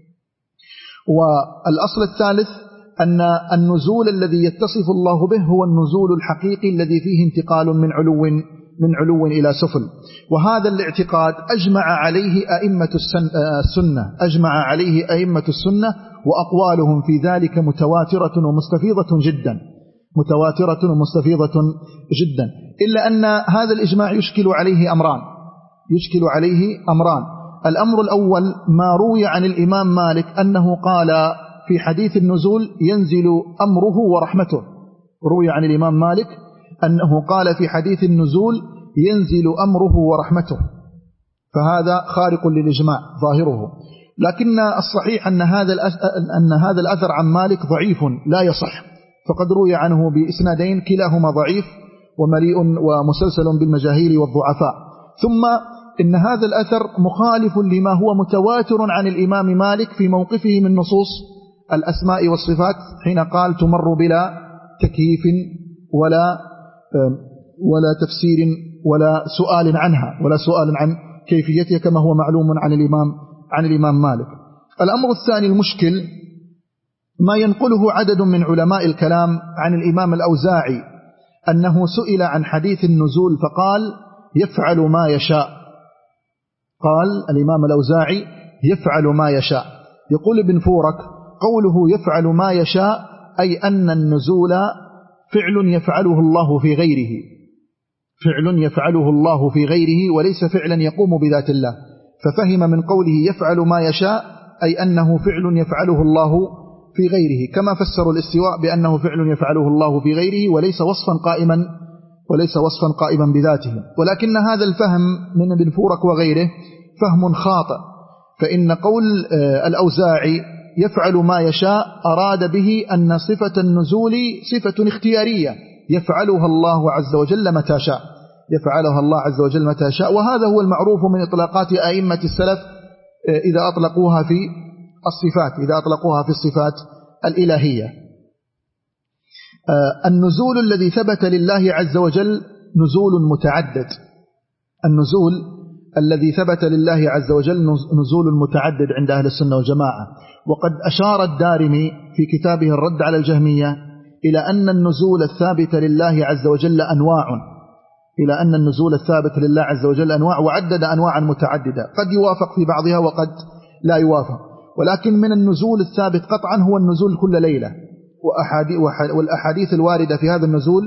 Speaker 1: والأصل الثالث أن النزول الذي يتصف الله به هو النزول الحقيقي الذي فيه انتقال من علو من علو إلى سفل. وهذا الاعتقاد أجمع عليه أئمة السنة أجمع عليه أئمة السنة وأقوالهم في ذلك متواترة ومستفيضة جدا متواترة ومستفيضة جدا إلا أن هذا الإجماع يشكل عليه أمران يشكل عليه أمران الأمر الأول ما روي عن الإمام مالك أنه قال في حديث النزول ينزل أمره ورحمته. روي عن الإمام مالك أنه قال في حديث النزول ينزل أمره ورحمته، فهذا خارق للإجماع ظاهره. لكن الصحيح أن هذا أن هذا الأثر عن مالك ضعيف لا يصح، فقد روي عنه بإسنادين كلاهما ضعيف ومليء ومسلسل بالمجاهيل والضعفاء. ثم إن هذا الأثر مخالف لما هو متواتر عن الإمام مالك في موقفه من نصوص الأسماء والصفات حين قال تمر بلا تكييف ولا ولا تفسير ولا سؤال عنها ولا سؤال عن كيفيتها كما هو معلوم عن الإمام عن الإمام مالك. الأمر الثاني المشكل ما ينقله عدد من علماء الكلام عن الإمام الأوزاعي أنه سئل عن حديث النزول فقال يفعل ما يشاء. قال الإمام الأوزاعي يفعل ما يشاء. يقول ابن فورك قوله يفعل ما يشاء أي أن النزول فعل يفعله الله في غيره فعل يفعله الله في غيره وليس فعلا يقوم بذات الله. ففهم من قوله يفعل ما يشاء أي أنه فعل يفعله الله في غيره، كما فسروا الاستواء بأنه فعل يفعله الله في غيره وليس وصفا قائما وليس وصفا قائما بذاته. ولكن هذا الفهم من ابن فورك وغيره فهم خاطئ، فإن قول الأوزاعي يفعل ما يشاء أراد به أن صفة النزول صفة اختيارية يفعلها الله عز وجل متى شاء يفعلها الله عز وجل متى شاء. وهذا هو المعروف من إطلاقات أئمة السلف إذا أطلقوها في الصفات إذا أطلقوها في الصفات الإلهية. النزول الذي ثبت لله عز وجل نزول متعدد النزول الذي ثبت لله عز وجل نزول متعدد عند أهل السنة والجماعة. وقد أشار الدارمي في كتابه الرد على الجهمية إلى أن النزول الثابت لله عز وجل أنواع إلى أن النزول الثابت لله عز وجل أنواع وعدد أنواعا متعددة قد يوافق في بعضها وقد لا يوافق. ولكن من النزول الثابت قطعا هو النزول كل ليلة، والأحاديث الواردة في هذا النزول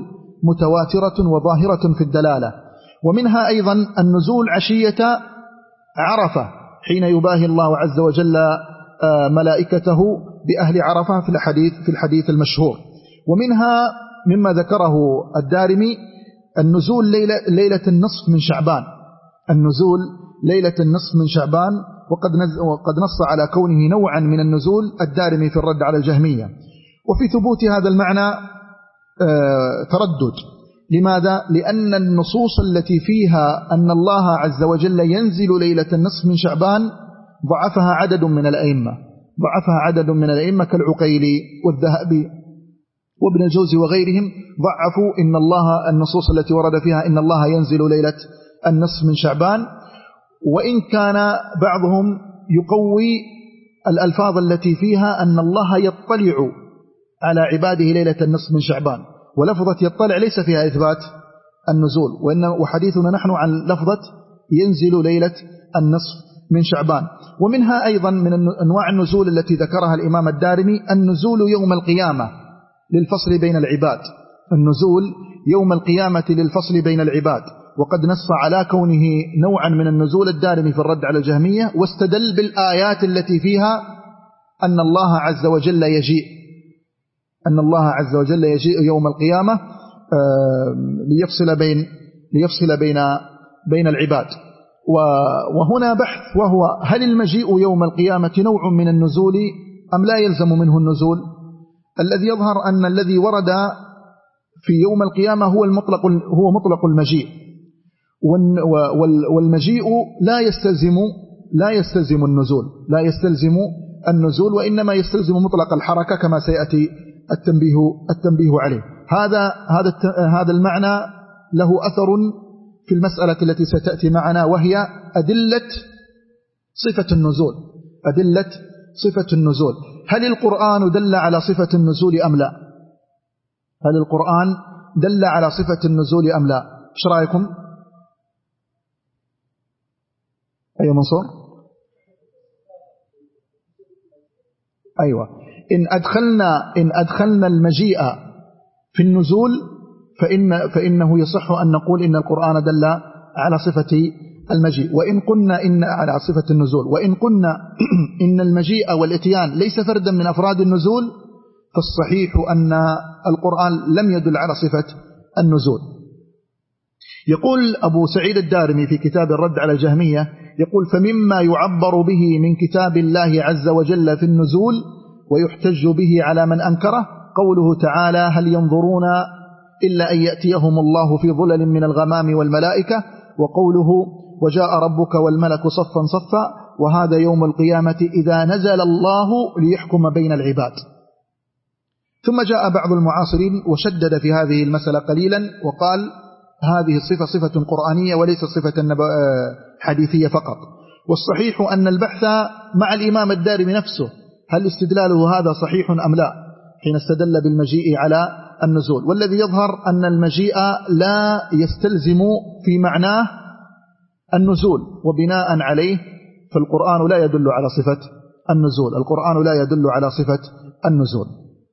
Speaker 1: متواترة وظاهرة في الدلالة. ومنها أيضا النزول عشية عرفة حين يباهي الله عز وجل ملائكته بأهل عرفة في الحديث في الحديث المشهور. ومنها مما ذكره الدارمي النزول ليلة, ليلة النصف من شعبان، النزول ليلة النصف من شعبان، وقد, وقد نص على كونه نوعا من النزول الدارمي في الرد على الجهمية. وفي ثبوت هذا المعنى تردد. لماذا؟ لأن النصوص التي فيها أن الله عز وجل ينزل ليلة النصف من شعبان ضعفها عدد من الأئمة، ضعفها عدد من الأئمة كالعقيلي والذهبي وابن الجوزي وغيرهم، ضعفوا إن الله النصوص التي ورد فيها إن الله ينزل ليلة النصف من شعبان. وإن كان بعضهم يقوي الألفاظ التي فيها أن الله يطلع على عباده ليلة النصف من شعبان، ولفظة يطلع ليس فيها إثبات النزول، وإن وحديثنا نحن عن لفظة ينزل ليلة النصف من شعبان. ومنها أيضا من أنواع النزول التي ذكرها الإمام الدارمي النزول يوم القيامة للفصل بين العباد، النزول يوم القيامة للفصل بين العباد. وقد نص على كونه نوعا من النزول الدارمي في الرد على الجهمية، واستدل بالآيات التي فيها أن الله عز وجل يجيء أن الله عز وجل يجيء يوم القيامة ليفصل بين ليفصل بين بين العباد. وهنا بحث، وهو هل المجيء يوم القيامة نوع من النزول أم لا يلزم منه النزول؟ الذي يظهر أن الذي ورد في يوم القيامة هو المطلق هو مطلق المجيء، والمجيء لا يستلزم لا يستلزم النزول لا يستلزم النزول وإنما يستلزم مطلق الحركة كما سيأتي التنبيه التنبيه عليه. هذا هذا هذا المعنى له أثر في المسألة التي ستأتي معنا، وهي أدلة صفة النزول أدلة صفة النزول. هل القرآن دل على صفة النزول أم لا؟ هل القرآن دل على صفة النزول أم لا؟ ايش رأيكم؟ أيوة منصور؟ أيوة. إن أدخلنا إن أدخلنا المجيء في النزول فإن فإنه يصح أن نقول إن القرآن دل على صفة المجيء. وإن قلنا إن على صفة النزول وإن قلنا إن المجيء والإتيان ليس فردا من أفراد النزول، فالصحيح أن القرآن لم يدل على صفة النزول. يقول أبو سعيد الدارمي في كتاب الرد على الجهمية، يقول: فمما يعبر به من كتاب الله عز وجل في النزول ويحتج به على من أنكره قوله تعالى: هل ينظرون إلا أن يأتيهم الله في ظلل من الغمام والملائكة، وقوله: وجاء ربك والملك صفا صفا، وهذا يوم القيامة إذا نزل الله ليحكم بين العباد. ثم جاء بعض المعاصرين وشدد في هذه المسألة قليلا وقال: هذه الصفة صفة قرآنية وليست صفة حديثية فقط. والصحيح أن البحث مع الإمام الدارمي نفسه، هل استدلاله هذا صحيح أم لا، حين استدل بالمجيء على النزول. والذي يظهر أن المجيء لا يستلزم في معناه النزول، وبناء عليه فالقرآن لا يدل على صفة النزول القرآن لا يدل على صفة النزول.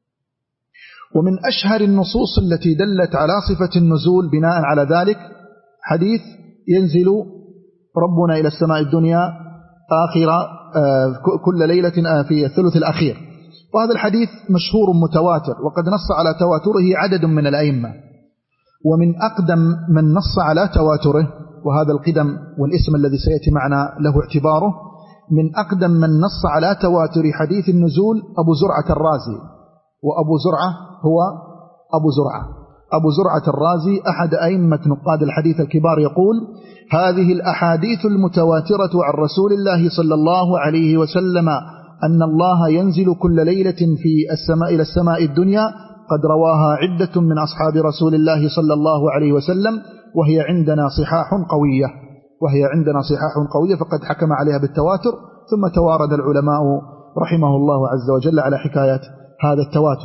Speaker 1: ومن أشهر النصوص التي دلت على صفة النزول بناء على ذلك حديث: ينزل ربنا إلى السماء الدنيا آخر كل ليلة في الثلث الأخير. وهذا الحديث مشهور متواتر، وقد نص على تواتره عدد من الأئمة. ومن أقدم من نص على تواتره، وهذا القدم والاسم الذي سيأتي معنا له اعتباره، من أقدم من نص على تواتر حديث النزول أبو زرعة الرازي. وأبو زرعة هو أبو زرعة أبو زرعة الرازي أحد أئمة نقاد الحديث الكبار، يقول: هذه الأحاديث المتواترة عن رسول الله صلى الله عليه وسلم أن الله ينزل كل ليلة في السماء إلى السماء الدنيا قد رواها عدة من أصحاب رسول الله صلى الله عليه وسلم، وهي عندنا صحاح قوية وهي عندنا صحاح قوية فقد حكم عليها بالتواتر. ثم توارد العلماء رحمه الله عز وجل على حكاية هذا التواتر.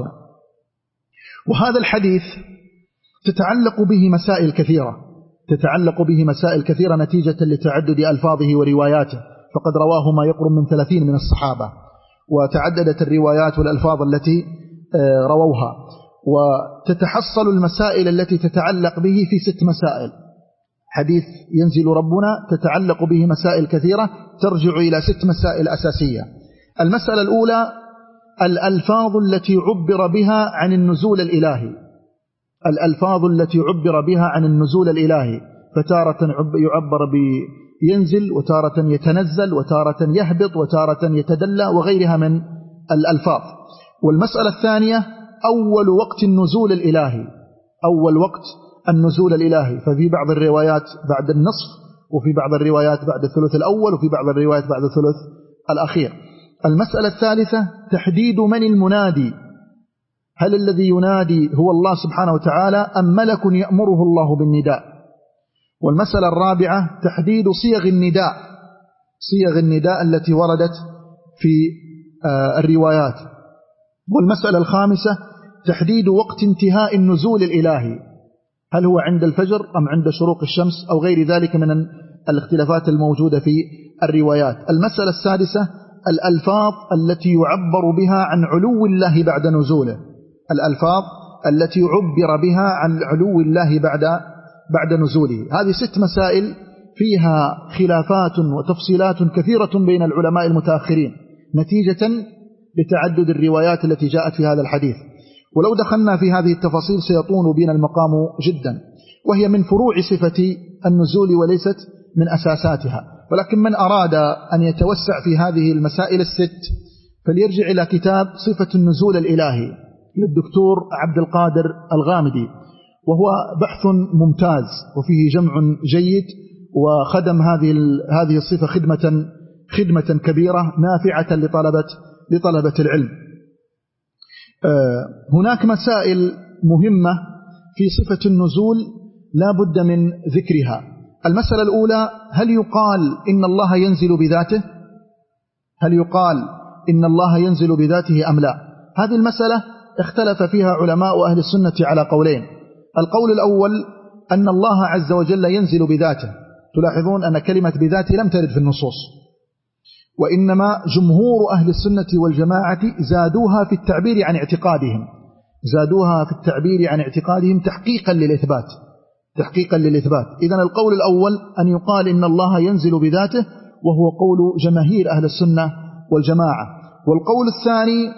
Speaker 1: وهذا الحديث تتعلق به مسائل كثيرة تتعلق به مسائل كثيرة نتيجة لتعدد ألفاظه ورواياته، فقد رواه ما يقرب من ثلاثين من الصحابة، وتعددت الروايات والألفاظ التي رووها. وتتحصل المسائل التي تتعلق به في ست مسائل. حديث ينزل ربنا تتعلق به مسائل كثيرة ترجع إلى ست مسائل أساسية. المسألة الأولى الألفاظ التي عبر بها عن النزول الإلهي، الألفاظ التي عبر بها عن النزول الإلهي، فتارة يعبر بينزل، وتارة يتنزل، وتارة يهبط، وتارة يتدلى، وغيرها من الألفاظ. والمسألة الثانية أول وقت النزول الإلهي، أول وقت النزول الإلهي، ففي بعض الروايات بعد النصف، وفي بعض الروايات بعد الثلث الأول، وفي بعض الروايات بعد الثلث الأخير. المسألة الثالثة تحديد من المنادي، هل الذي ينادي هو الله سبحانه وتعالى أم ملك يأمره الله بالنداء. والمسألة الرابعة تحديد صيغ النداء، صيغ النداء التي وردت في الروايات. والمسألة الخامسة تحديد وقت انتهاء النزول الإلهي، هل هو عند الفجر أم عند شروق الشمس أو غير ذلك من الاختلافات الموجودة في الروايات. المسألة السادسة الألفاظ التي يعبر بها عن علو الله بعد نزوله، الألفاظ التي عبر بها عن علو الله بعد بعد نزوله. هذه ست مسائل فيها خلافات وتفصيلات كثيرة بين العلماء المتأخرين نتيجة لتعدد الروايات التي جاءت في هذا الحديث. ولو دخلنا في هذه التفاصيل سيطول بنا المقام جدا، وهي من فروع صفة النزول وليست من أساساتها. ولكن من أراد أن يتوسع في هذه المسائل الست فليرجع إلى كتاب صفة النزول الإلهي للدكتور عبد القادر الغامدي، وهو بحث ممتاز وفيه جمع جيد، وخدم هذه هذه الصفة خدمة خدمة كبيرة نافعة لطلبة لطلبة العلم. هناك مسائل مهمة في صفة النزول لا بد من ذكرها. المسألة الأولى هل يقال إن الله ينزل بذاته؟ هل يقال إن الله ينزل بذاته أم لا؟ هذه المسألة اختلف فيها علماء أهل السنة على قولين. القول الأول أن الله عز وجل ينزل بذاته. تلاحظون أن كلمة بذاته لم ترد في النصوص، وإنما جمهور أهل السنة والجماعة زادوها في التعبير عن اعتقادهم، زادوها في التعبير عن اعتقادهم تحقيقا للإثبات، تحقيقا للإثبات. إذن القول الأول أن يقال إن الله ينزل بذاته، وهو قول جماهير أهل السنة والجماعة. والقول الثاني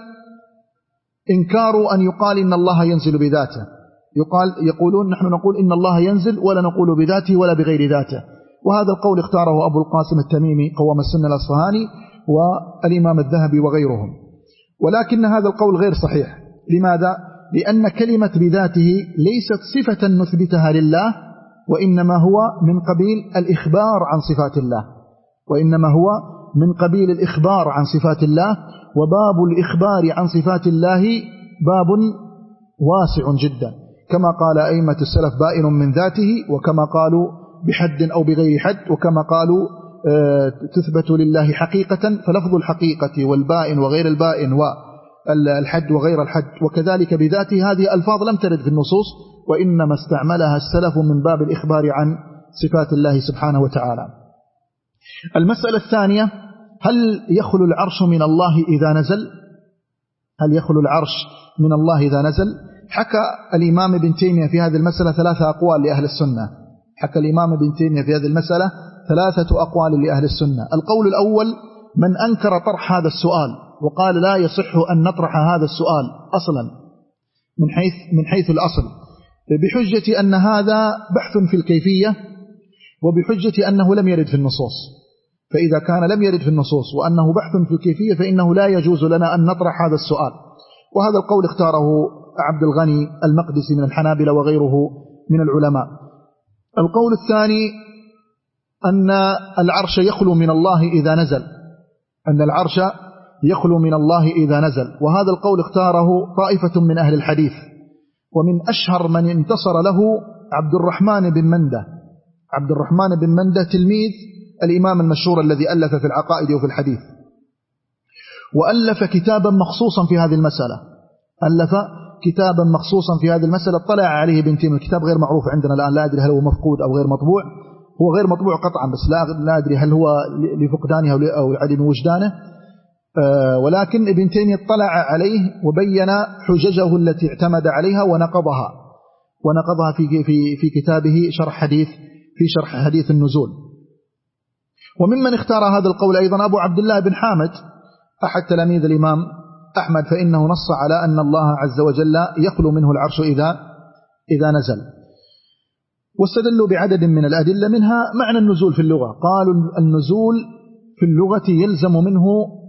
Speaker 1: إنكار أن يقال إن الله ينزل بذاته، يقال يقولون نحن نقول إن الله ينزل ولا نقول بذاته ولا بغير ذاته. وهذا القول اختاره أبو القاسم التميمي قوام السنة الأصفهاني والإمام الذهبي وغيرهم. ولكن هذا القول غير صحيح. لماذا؟ لأن كلمة بذاته ليست صفة نثبتها لله، وإنما هو من قبيل الإخبار عن صفات الله، وإنما هو من قبيل الإخبار عن صفات الله. وباب الإخبار عن صفات الله باب واسع جدا، كما قال أئمة السلف بائن من ذاته، وكما قالوا بحد أو بغير حد، وكما قالوا تثبت لله حقيقة، فلفظ الحقيقة والبائن وغير البائن والحد وغير الحد، وكذلك بذاته. هذه ألفاظ لم ترد في النصوص، وإنما استعملها السلف من باب الإخبار عن صفات الله سبحانه وتعالى. المسألة الثانية هل يخلو العرش من الله إذا نزل؟ هل يخلو العرش من الله إذا نزل؟ حكى الإمام ابن تيمية في هذه المسألة ثلاثة أقوال لأهل السنة. حكى الإمام ابن تيمية في هذه المسألة ثلاثة أقوال لأهل السنة. القول الأول من أنكر طرح هذا السؤال وقال لا يصح أن نطرح هذا السؤال أصلا من حيث من حيث الأصل، بحجة أن هذا بحث في الكيفية، وبحجة أنه لم يرد في النصوص. فإذا كان لم يرد في النصوص وأنه بحث في الكيفية فإنه لا يجوز لنا أن نطرح هذا السؤال. وهذا القول اختاره عبد الغني المقدسي من الحنابلة وغيره من العلماء. القول الثاني أن العرش يخلو من الله إذا نزل، أن العرش يخلو من الله إذا نزل. وهذا القول اختاره طائفة من أهل الحديث، ومن أشهر من انتصر له عبد الرحمن بن مندة. عبد الرحمن بن مندة تلميذ الإمام المشهور الذي ألف في العقائد وفي الحديث، وألف كتابا مخصوصا في هذه المسألة، ألف كتابا مخصوصا في هذه المسألة طلع عليه ابن تيمية. الكتاب غير معروف عندنا الآن، لا أدري هل هو مفقود أو غير مطبوع. هو غير مطبوع قطعا، بس لا لا أدري هل هو لفقدانه أو لعدم وجدانه. ولكن ابن تيمية اطلع عليه وبين حججه التي اعتمد عليها ونقضها ونقضها في في في كتابه شرح حديث في شرح حديث النزول. وممن اختار هذا القول أيضا أبو عبد الله بن حامد أحد تلاميذ الإمام أحمد، فإنه نص على أن الله عز وجل يخلو منه العرش إذا إذا نزل. واستدلوا بعدد من الأدلة، منها معنى النزول في اللغة. قالوا النزول في اللغة يلزم منه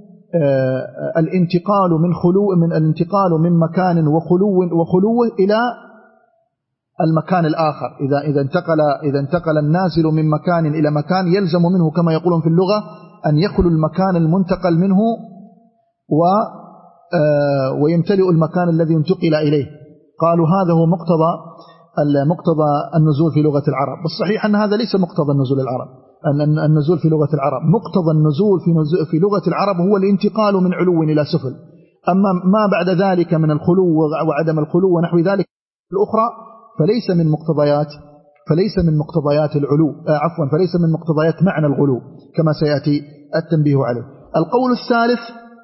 Speaker 1: الانتقال من خلو من الانتقال من مكان وخلو وخلو إلى المكان الآخر. إذا إذا انتقل إذا انتقل النازل من مكان إلى مكان يلزم منه كما يقولون في اللغة أن يخلو المكان المنتقل منه و ويمتلئ المكان الذي انتقل إليه. قالوا هذا هو مقتضى مقتضى النزول في لغة العرب. بالصحيح أن هذا ليس مقتضى النزول العرب أن النزول في لغة العرب. مقتضى النزول في في لغة العرب هو الانتقال من علو إلى سفل. أما ما بعد ذلك من الخلو وعدم الخلو ونحو ذلك الأخرى فليس من مقتضيات فليس من مقتضيات العلو آه عفوا فليس من مقتضيات معنى الغلو كما سيأتي التنبيه عليه. القول الثالث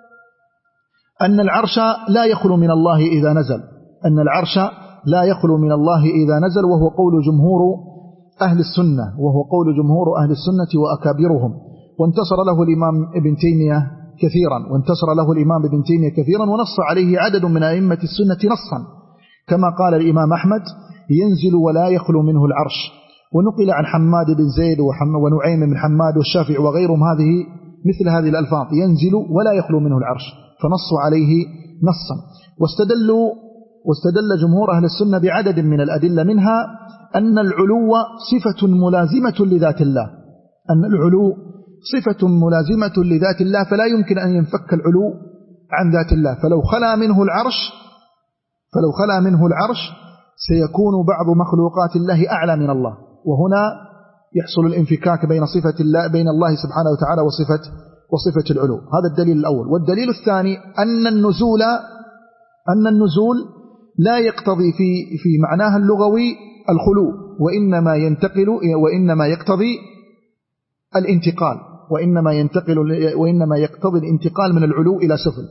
Speaker 1: أن العرش لا يخلو من الله إذا نزل أن العرش لا يخلو من الله إذا نزل وهو قول جمهور أهل السنة وهو قول جمهور أهل السنة وأكابرهم. وانتصر له الإمام ابن تيمية كثيرا وانتصر له الإمام ابن تيمية كثيرا ونص عليه عدد من أئمة السنة نصا، كما قال الإمام أحمد ينزل ولا يخلو منه العرش. ونقل عن حماد بن زيد ونعيم بن حماد والشافعي وغيرهم هذه مثل هذه الألفاظ ينزل ولا يخلو منه العرش، فنصوا عليه نصا. واستدلوا واستدل جمهور أهل السنة بعدد من الأدلة، منها أن العلو صفة ملازمة لذات الله أن العلو صفة ملازمة لذات الله فلا يمكن أن ينفك العلو عن ذات الله. فلو خلا منه العرش فلو خلا منه العرش سيكون بعض مخلوقات الله أعلى من الله، وهنا يحصل الانفكاك بين صفة الله بين الله سبحانه وتعالى وصفة وصفة العلو. هذا الدليل الأول. والدليل الثاني أن النزول أن النزول لا يقتضي في في معناها اللغوي الخلو، وإنما ينتقل وإنما يقتضي الانتقال وإنما ينتقل وإنما يقتضي الانتقال من العلو إلى سفل.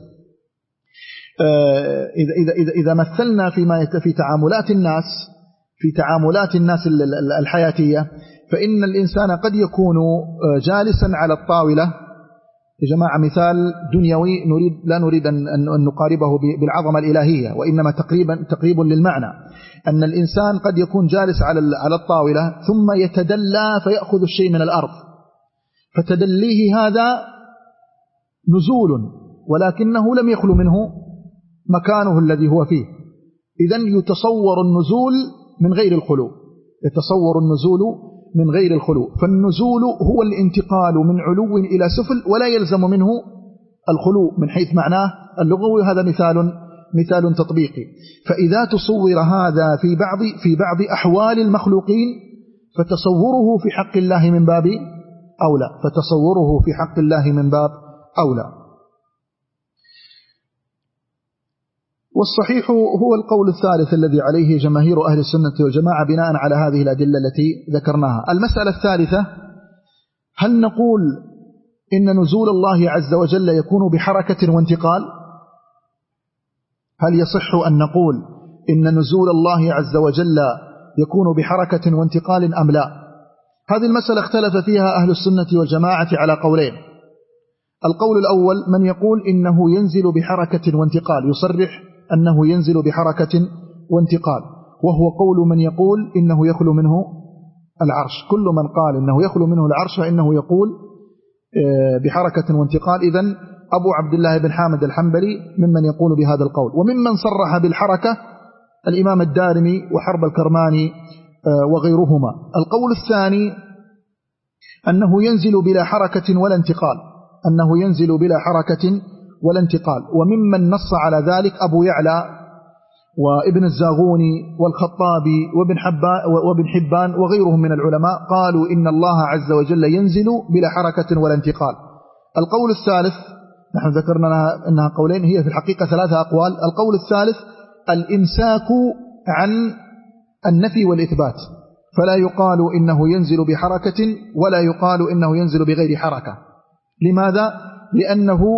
Speaker 1: إذا إذا إذا مثلنا فيما في تعاملات الناس في تعاملات الناس الحياتية، فإن الإنسان قد يكون جالسا على الطاولة. يا جماعة مثال دنيوي نريد لا نريد أن أن نقاربه بالعظمة الإلهية، وإنما تقريبا تقريب للمعنى. أن الإنسان قد يكون جالس على على الطاولة ثم يتدلى فيأخذ الشيء من الأرض، فتدليه هذا نزول، ولكنه لم يخلو منه مكانه الذي هو فيه. إذن يتصور النزول من غير الخلو يتصور النزول من غير الخلو. فالنزول هو الانتقال من علو إلى سفل، ولا يلزم منه الخلو من حيث معناه اللغوي. هذا مثال مثال تطبيقي. فإذا تصور هذا في بعض في بعض أحوال المخلوقين فتصوره في حق الله من باب أولى فتصوره في حق الله من باب أولى. والصحيح هو القول الثالث الذي عليه جماهير أهل السنة والجماعة بناء على هذه الأدلة التي ذكرناها. المسألة الثالثة: هل نقول إن نزول الله عز وجل يكون بحركة وانتقال؟ هل يصح أن نقول إن نزول الله عز وجل يكون بحركة وانتقال أم لا؟ هذه المسألة اختلف فيها أهل السنة والجماعة على قولين. القول الأول من يقول إنه ينزل بحركة وانتقال، يصرح أنه ينزل بحركة وانتقال، وهو قول من يقول إنه يخلو منه العرش. كل من قال إنه يخلو منه العرش فإنه يقول بحركة وانتقال. إذن أبو عبد الله بن حامد الحنبلي ممن يقول بهذا القول. وممن صرح بالحركة الإمام الدارمي وحرب الكرماني وغيرهما. القول الثاني أنه ينزل بلا حركة ولا انتقال أنه ينزل بلا حركة ولا انتقال. وممن نص على ذلك أبو يعلى وابن الزاغوني والخطابي وابن حبان, وابن حبان وغيرهم من العلماء قالوا إن الله عز وجل ينزل بلا حركة ولا انتقال. القول الثالث، نحن ذكرنا أنها قولين، هي في الحقيقة ثلاثة أقوال. القول الثالث الإمساك عن النفي والإثبات، فلا يقال إنه ينزل بحركة ولا يقال إنه ينزل بغير حركة. لماذا؟ لأنه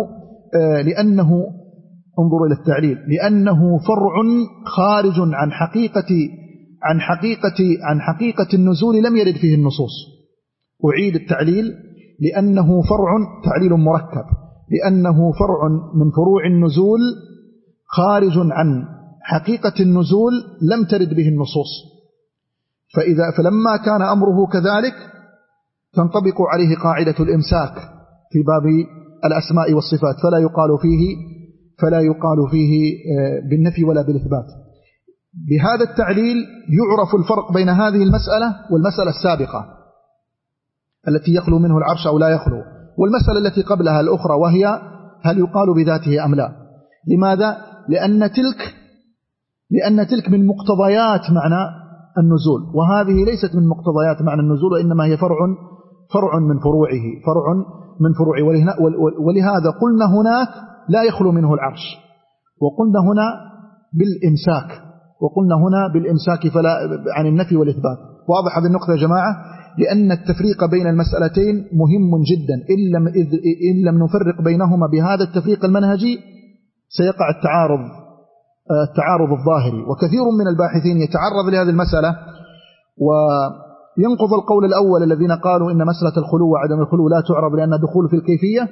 Speaker 1: لأنه انظروا إلى التعليل لأنه فرع خارج عن حقيقة عن حقيقة عن حقيقة النزول لم يرد فيه النصوص. أعيد التعليل لأنه فرع تعليل مركب لأنه فرع من فروع النزول خارج عن حقيقة النزول لم ترد به النصوص. فإذا فلما كان أمره كذلك تنطبق عليه قاعدة الإمساك في باب الأسماء والصفات فلا يقال فيه فلا يقال فيه بالنفي ولا بالإثبات. بهذا التعليل يعرف الفرق بين هذه المسألة والمسألة السابقة التي يخلو منه العرش أو لا يخلو، والمسألة التي قبلها الأخرى وهي هل يقال بذاته أم لا. لماذا؟ لأن تلك لأن تلك من مقتضيات معنى النزول، وهذه ليست من مقتضيات معنى النزول وإنما هي فرع فرع من فروعه فرع من فروعه. ولهذا قلنا هناك لا يخلو منه العرش، وقلنا هنا بالإمساك وقلنا هنا بالإمساك فلا عن النفي والإثبات. واضح هذه النقطة يا جماعة؟ لأن التفريق بين المسألتين مهم جدا. إن لم, إن لم نفرق بينهما بهذا التفريق المنهجي سيقع التعارض التعارض الظاهري. وكثير من الباحثين يتعرض لهذه المسألة وينقض القول الأول الذين قالوا إن مسألة الخلو وعدم الخلو لا تعرض لأن دخول في الكيفية،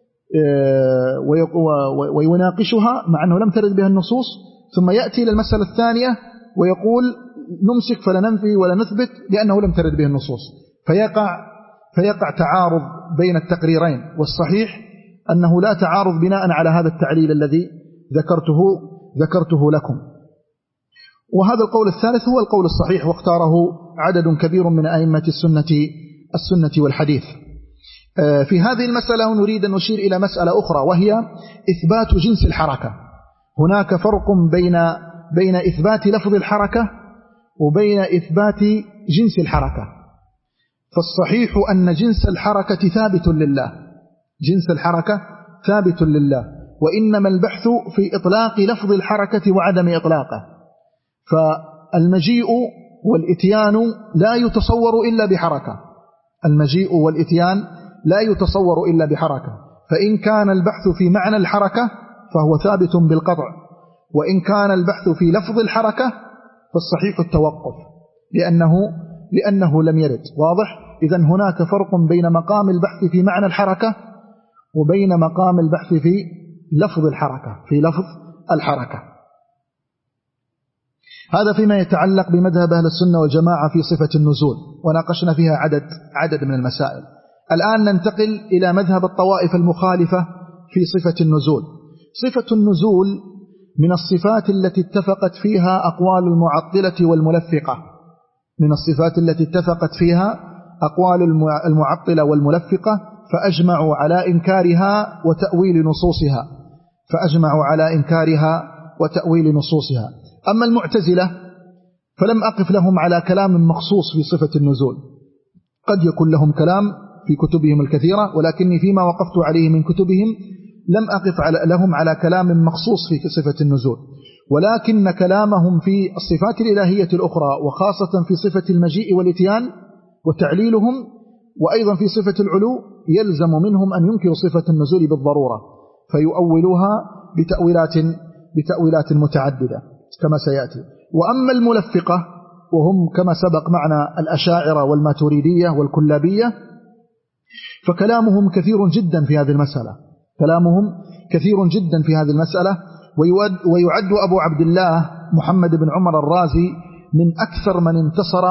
Speaker 1: ويناقشها مع أنه لم ترد بها النصوص، ثم يأتي إلى المسألة الثانية ويقول نمسك فلا ننفي ولا نثبت لأنه لم ترد به النصوص. فيقع فيقع تعارض بين التقريرين. والصحيح أنه لا تعارض بناء على هذا التعليل الذي ذكرته ذكرته لكم. وهذا القول الثالث هو القول الصحيح واختاره عدد كبير من أئمة السنة السنة والحديث. في هذه المسألة نريد أن نشير إلى مسألة أخرى وهي إثبات جنس الحركة. هناك فرق بين بين إثبات لفظ الحركة وبين إثبات جنس الحركة. فالصحيح أن جنس الحركة ثابت لله جنس الحركة ثابت لله وإنما البحث في إطلاق لفظ الحركة وعدم إطلاقه. فالمجيء والإتيان لا يتصور إلا بحركة المجيء والإتيان لا يتصور إلا بحركة. فإن كان البحث في معنى الحركة فهو ثابت بالقطع، وإن كان البحث في لفظ الحركة فالصحيح التوقف لأنه, لأنه لم يرد. واضح؟ إذن هناك فرق بين مقام البحث في معنى الحركة وبين مقام البحث في لفظ الحركة في لفظ الحركة. هذا فيما يتعلق بمذهب أهل السنة والجماعة في صفة النزول، وناقشنا فيها عدد عدد من المسائل. الآن ننتقل إلى مذهب الطوائف المخالفة في صفة النزول. صفة النزول من الصفات التي اتفقت فيها أقوال المعطلة والملفقة من الصفات التي اتفقت فيها أقوال المعطلة والملفقة فأجمعوا على إنكارها وتأويل نصوصها فأجمعوا على إنكارها وتأويل نصوصها. أما المعتزلة فلم أقف لهم على كلام مخصوص في صفة النزول، قد يكون لهم كلام في كتبهم الكثيرة، ولكني فيما وقفت عليه من كتبهم لم أقف على لهم على كلام مخصوص في صفة النزول، ولكن كلامهم في الصفات الإلهية الأخرى وخاصة في صفة المجيء والإتيان وتعليلهم، وأيضا في صفة العلو يلزم منهم أن ينكروا صفة النزول بالضرورة فيؤولوها بتأويلات بتأويلات متعددة كما سيأتي. وأما الملفقة وهم كما سبق معنا الأشاعرة والماتريدية والكلابية فكلامهم كثير جدا في هذه المسألة كلامهم كثير جدا في هذه المسألة ويعد أبو عبد الله محمد بن عمر الرازي من أكثر من انتصر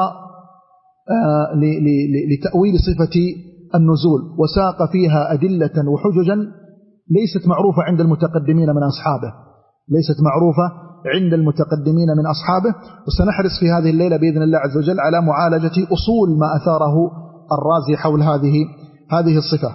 Speaker 1: لتأويل صفة النزول، وساق فيها أدلة وحججا ليست معروفة عند المتقدمين من أصحابه ليست معروفة عند المتقدمين من أصحابه. وسنحرص في هذه الليلة بإذن الله عز وجل على معالجة أصول ما أثاره الرازي حول هذه هذه الصفة.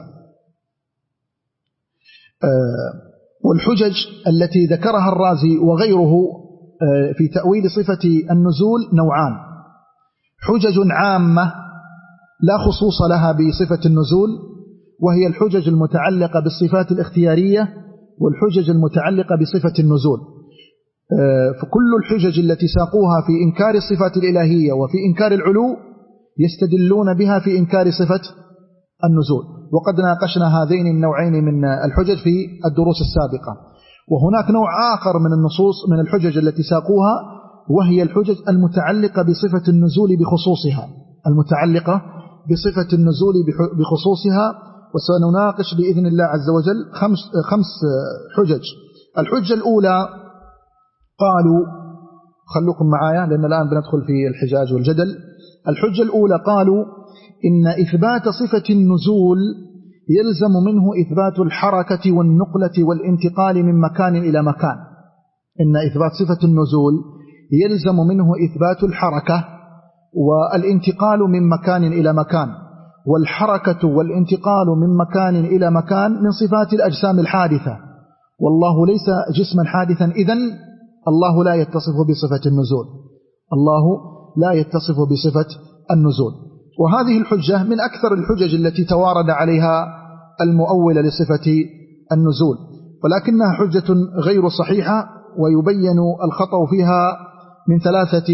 Speaker 1: والحجج التي ذكرها الرازي وغيره في تأويل صفة النزول نوعان: حجج عامة لا خصوص لها بصفة النزول وهي الحجج المتعلقة بالصفات الاختيارية والحجج المتعلقة بصفة النزول. فكل الحجج التي ساقوها في إنكار الصفات الإلهية وفي إنكار العلو يستدلون بها في إنكار صفة النزول. وقد ناقشنا هذين النوعين من الحجج في الدروس السابقة. وهناك نوع آخر من النصوص من الحجج التي ساقوها، وهي الحجج المتعلقة بصفة النزول بخصوصها، المتعلقة بصفة النزول بخصوصها. وسنناقش بإذن الله عز وجل خمس, خمس حجج. الحجة الأولى قالوا، خلوكم معايا لأن الآن بندخل في الحجاج والجدل. الحجة الأولى قالوا إن إثبات صفة النزول يلزم منه إثبات الحركة والنقلة والانتقال من مكان إلى مكان. إن إثبات صفة النزول يلزم منه إثبات الحركة والانتقال من مكان إلى مكان. والحركة والانتقال من مكان إلى مكان من صفات الأجسام الحادثة، والله ليس جسما حادثا، إذن الله لا يتصف بصفة النزول، الله لا يتصف بصفة النزول. وهذه الحجة من أكثر الحجج التي توارد عليها المؤولة لصفة النزول، ولكنها حجة غير صحيحة، ويبين الخطأ فيها من ثلاثة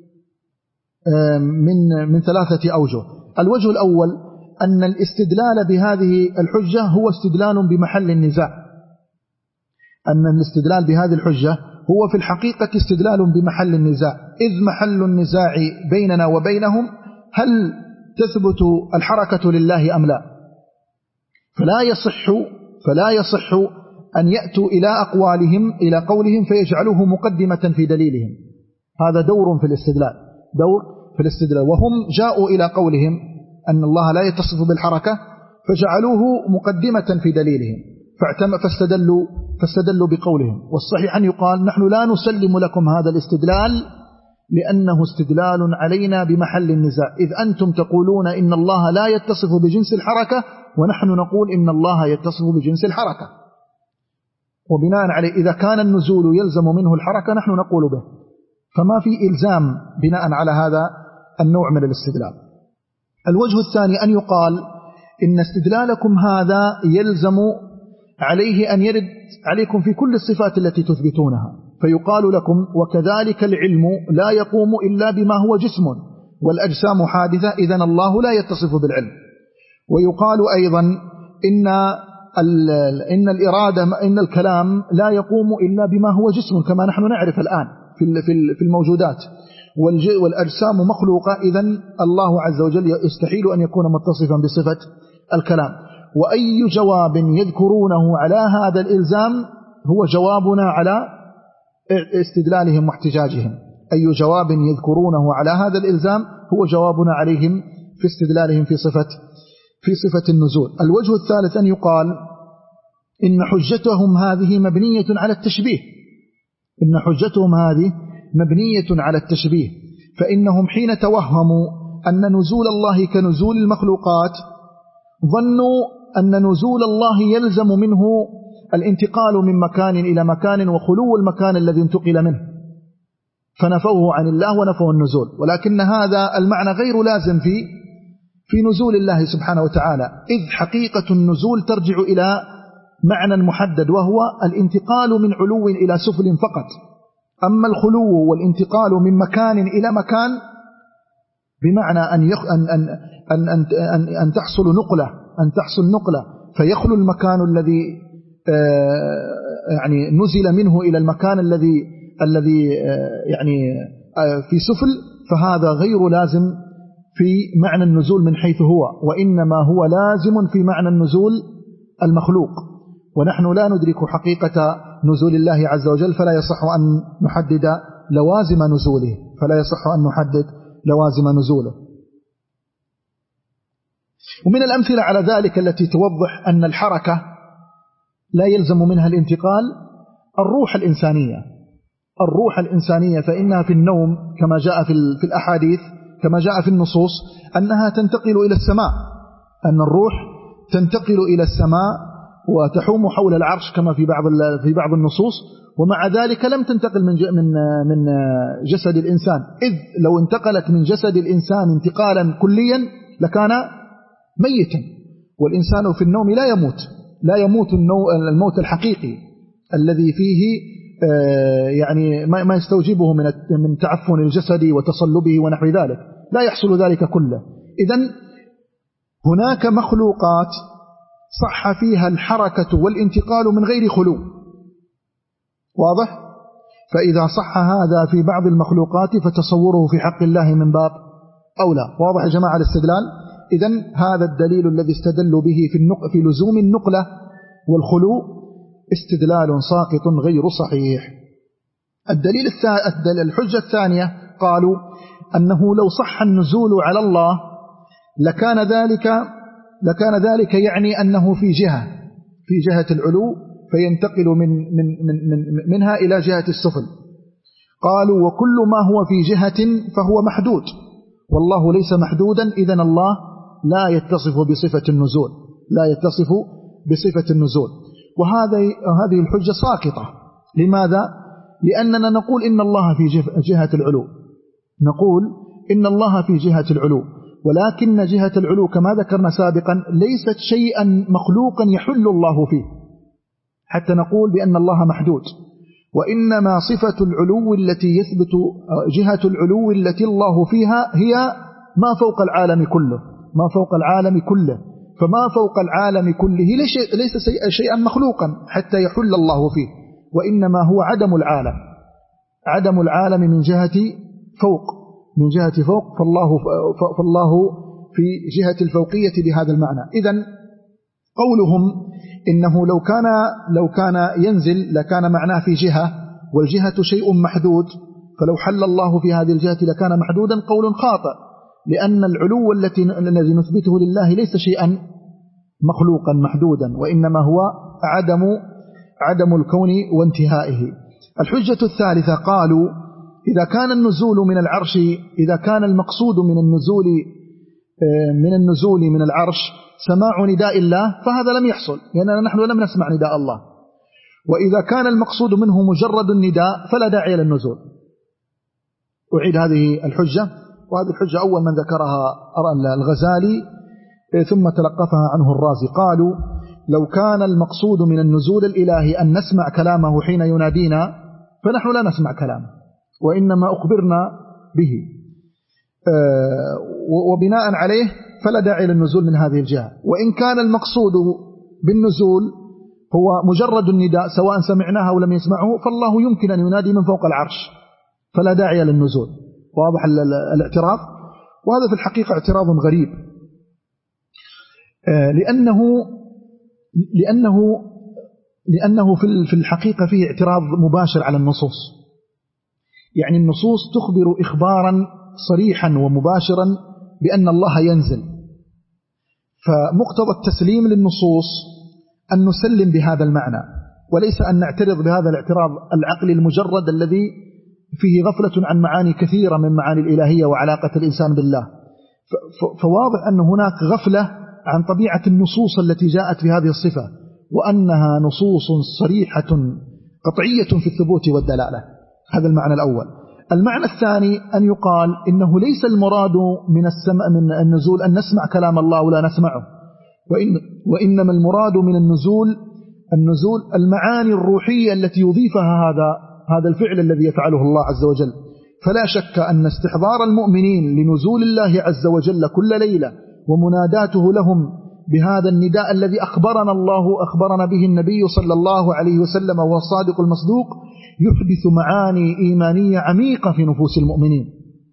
Speaker 1: من من ثلاثة أوجه. الوجه الأول أن الاستدلال بهذه الحجة هو استدلال بمحل النزاع، أن الاستدلال بهذه الحجة هو في الحقيقة استدلال بمحل النزاع، إذ محل النزاع بيننا وبينهم هل تثبت الحركة لله أم لا. فلا يصح فلا يصح أن يأتوا إلى أقوالهم إلى قولهم فيجعلوه مقدمة في دليلهم. هذا دور في الاستدلال، دور في الاستدلال. وهم جاءوا إلى قولهم أن الله لا يتصف بالحركة فجعلوه مقدمة في دليلهم، فاستدلوا فاستدلوا بقولهم. والصحيح أن يقال نحن لا نسلم لكم هذا الاستدلال لأنه استدلال علينا بمحل النزاع، إذ أنتم تقولون إن الله لا يتصف بجنس الحركة ونحن نقول إن الله يتصف بجنس الحركة، وبناء عليه إذا كان النزول يلزم منه الحركة نحن نقول به، فما في إلزام بناء على هذا النوع من الاستدلال. الوجه الثاني أن يقال إن استدلالكم هذا يلزم عليه أن يرد عليكم في كل الصفات التي تثبتونها، فيقال لكم وكذلك العلم لا يقوم إلا بما هو جسم والأجسام حادثة، إذن الله لا يتصف بالعلم. ويقال أيضا إن إن الإرادة إن الكلام لا يقوم إلا بما هو جسم كما نحن نعرف الآن في الموجودات، والأجسام مخلوقة، إذن الله عز وجل يستحيل أن يكون متصفا بصفة الكلام. وأي جواب يذكرونه على هذا الإلزام هو جوابنا على استدلالهم واحتجاجهم، أي جواب يذكرونه على هذا الإلزام هو جوابنا عليهم في استدلالهم في صفة في صفة النزول. الوجه الثالث أن يقال إن حجتهم هذه مبنية على التشبيه، إن حجتهم هذه مبنية على التشبيه، فإنهم حين توهموا أن نزول الله كنزول المخلوقات ظنوا أن نزول الله يلزم منه الانتقال من مكان إلى مكان وخلو المكان الذي انتقل منه، فنفوه عن الله ونفوه النزول. ولكن هذا المعنى غير لازم في في نزول الله سبحانه وتعالى، إذ حقيقة النزول ترجع إلى معنى محدد وهو الانتقال من علو إلى سفل فقط. أما الخلو والانتقال من مكان إلى مكان بمعنى أن يخ... أن... أن... أن... أن... أن... أن تحصل نقلة أن تحصل نقلة فيخلو المكان الذي آه يعني نزل منه إلى المكان الذي الذي آه يعني آه في سفل، فهذا غير لازم في معنى النزول من حيث هو، وإنما هو لازم في معنى النزول المخلوق، ونحن لا ندرك حقيقة نزول الله عز وجل، فلا يصح أن نحدد لوازم نزوله فلا يصح أن نحدد لوازم نزوله. ومن الأمثلة على ذلك التي توضح أن الحركة لا يلزم منها الانتقال الروح الإنسانية. الروح الإنسانية فإنها في النوم كما جاء في الأحاديث كما جاء في النصوص أنها تنتقل إلى السماء، أن الروح تنتقل إلى السماء وتحوم حول العرش كما في بعض في بعض النصوص، ومع ذلك لم تنتقل من من من جسد الإنسان، إذ لو انتقلت من جسد الإنسان انتقالا كليا لكان ميتا، والإنسان في النوم لا يموت لا يموت الموت الحقيقي الذي فيه يعني ما يستوجبه من من تعفن الجسد وتصلبه ونحو ذلك، لا يحصل ذلك كله. إذن هناك مخلوقات صح فيها الحركة والانتقال من غير خلو. واضح؟ فإذا صح هذا في بعض المخلوقات فتصوره في حق الله من باب أولى. واضح يا جماعة الاستدلال؟ إذن هذا الدليل الذي استدلوا به في, النق... في لزوم النقلة والخلو استدلال ساقط غير صحيح. الدليل الث... الحجة الثانية قالوا أنه لو صح النزول على الله لكان ذلك لكان ذلك يعني أنه في جهة في جهة العلو فينتقل من من من من منها إلى جهة السفل. قالوا وكل ما هو في جهة فهو محدود والله ليس محدودا، إذن الله لا يتصف بصفة النزول لا يتصف بصفة النزول. وهذا هذه الحجة ساقطة. لماذا؟ لأننا نقول إن الله في جهة العلو نقول إن الله في جهة العلو ولكن جهة العلو كما ذكرنا سابقا ليست شيئا مخلوقا يحل الله فيه حتى نقول بأن الله محدود، وإنما صفة العلو التي يثبت جهة العلو التي الله فيها هي ما فوق العالم كله ما فوق العالم كله فما فوق العالم كله ليس شيئا مخلوقا حتى يحل الله فيه، وإنما هو عدم العالم عدم العالم من جهة فوق من جهة فوق فالله, فالله في جهة الفوقية بهذا المعنى. إذن قولهم إنه لو كان لو كان ينزل لكان معناه في جهة والجهة شيء محدود فلو حل الله في هذه الجهة لكان محدودا قول خاطئ، لأن العلو التي الذي نثبته لله ليس شيئا مخلوقا محدودا وإنما هو عدم عدم الكون وانتهائه. الحجة الثالثة قالوا إذا كان النزول من العرش إذا كان المقصود من النزول من النزول من العرش سماع نداء الله فهذا لم يحصل لأننا نحن لم نسمع نداء الله، وإذا كان المقصود منه مجرد النداء فلا داعي للنزول. أعيد هذه الحجة، وهذه الحجة أول من ذكرها الغزالي ثم تلقفها عنه الرازي. قالوا لو كان المقصود من النزول الإلهي أن نسمع كلامه حين ينادينا فنحن لا نسمع كلامه وإنما أخبرنا به، وبناء عليه فلا داعي للنزول من هذه الجهة. وإن كان المقصود بالنزول هو مجرد النداء سواء سمعناه أو لم يسمعه فالله يمكن أن ينادي من فوق العرش فلا داعي للنزول. واضح الاعتراض؟ وهذا في الحقيقة اعتراض غريب لأنه لأنه لأنه في الحقيقة فيه اعتراض مباشر على النصوص. يعني النصوص تخبر إخبارا صريحا ومباشرا بأن الله ينزل، فمقتضى التسليم للنصوص أن نسلم بهذا المعنى وليس أن نعترض بهذا الاعتراض العقلي المجرد الذي فيه غفلة عن معاني كثيرة من معاني الإلهية وعلاقة الإنسان بالله. فواضح أن هناك غفلة عن طبيعة النصوص التي جاءت في هذه الصفة وأنها نصوص صريحة قطعية في الثبوت والدلالة. هذا المعنى الأول. المعنى الثاني أن يقال إنه ليس المراد من السماء من النزول أن نسمع كلام الله ولا نسمعه، وإن وإنما المراد من النزول النزول المعاني الروحية التي يضيفها هذا هذا الفعل الذي يفعله الله عز وجل. فلا شك أن استحضار المؤمنين لنزول الله عز وجل كل ليلة ومناداته لهم بهذا النداء الذي أخبرنا الله أخبرنا به النبي صلى الله عليه وسلم وهو الصادق المصدوق يحدث معاني إيمانية عميقة في نفوس المؤمنين.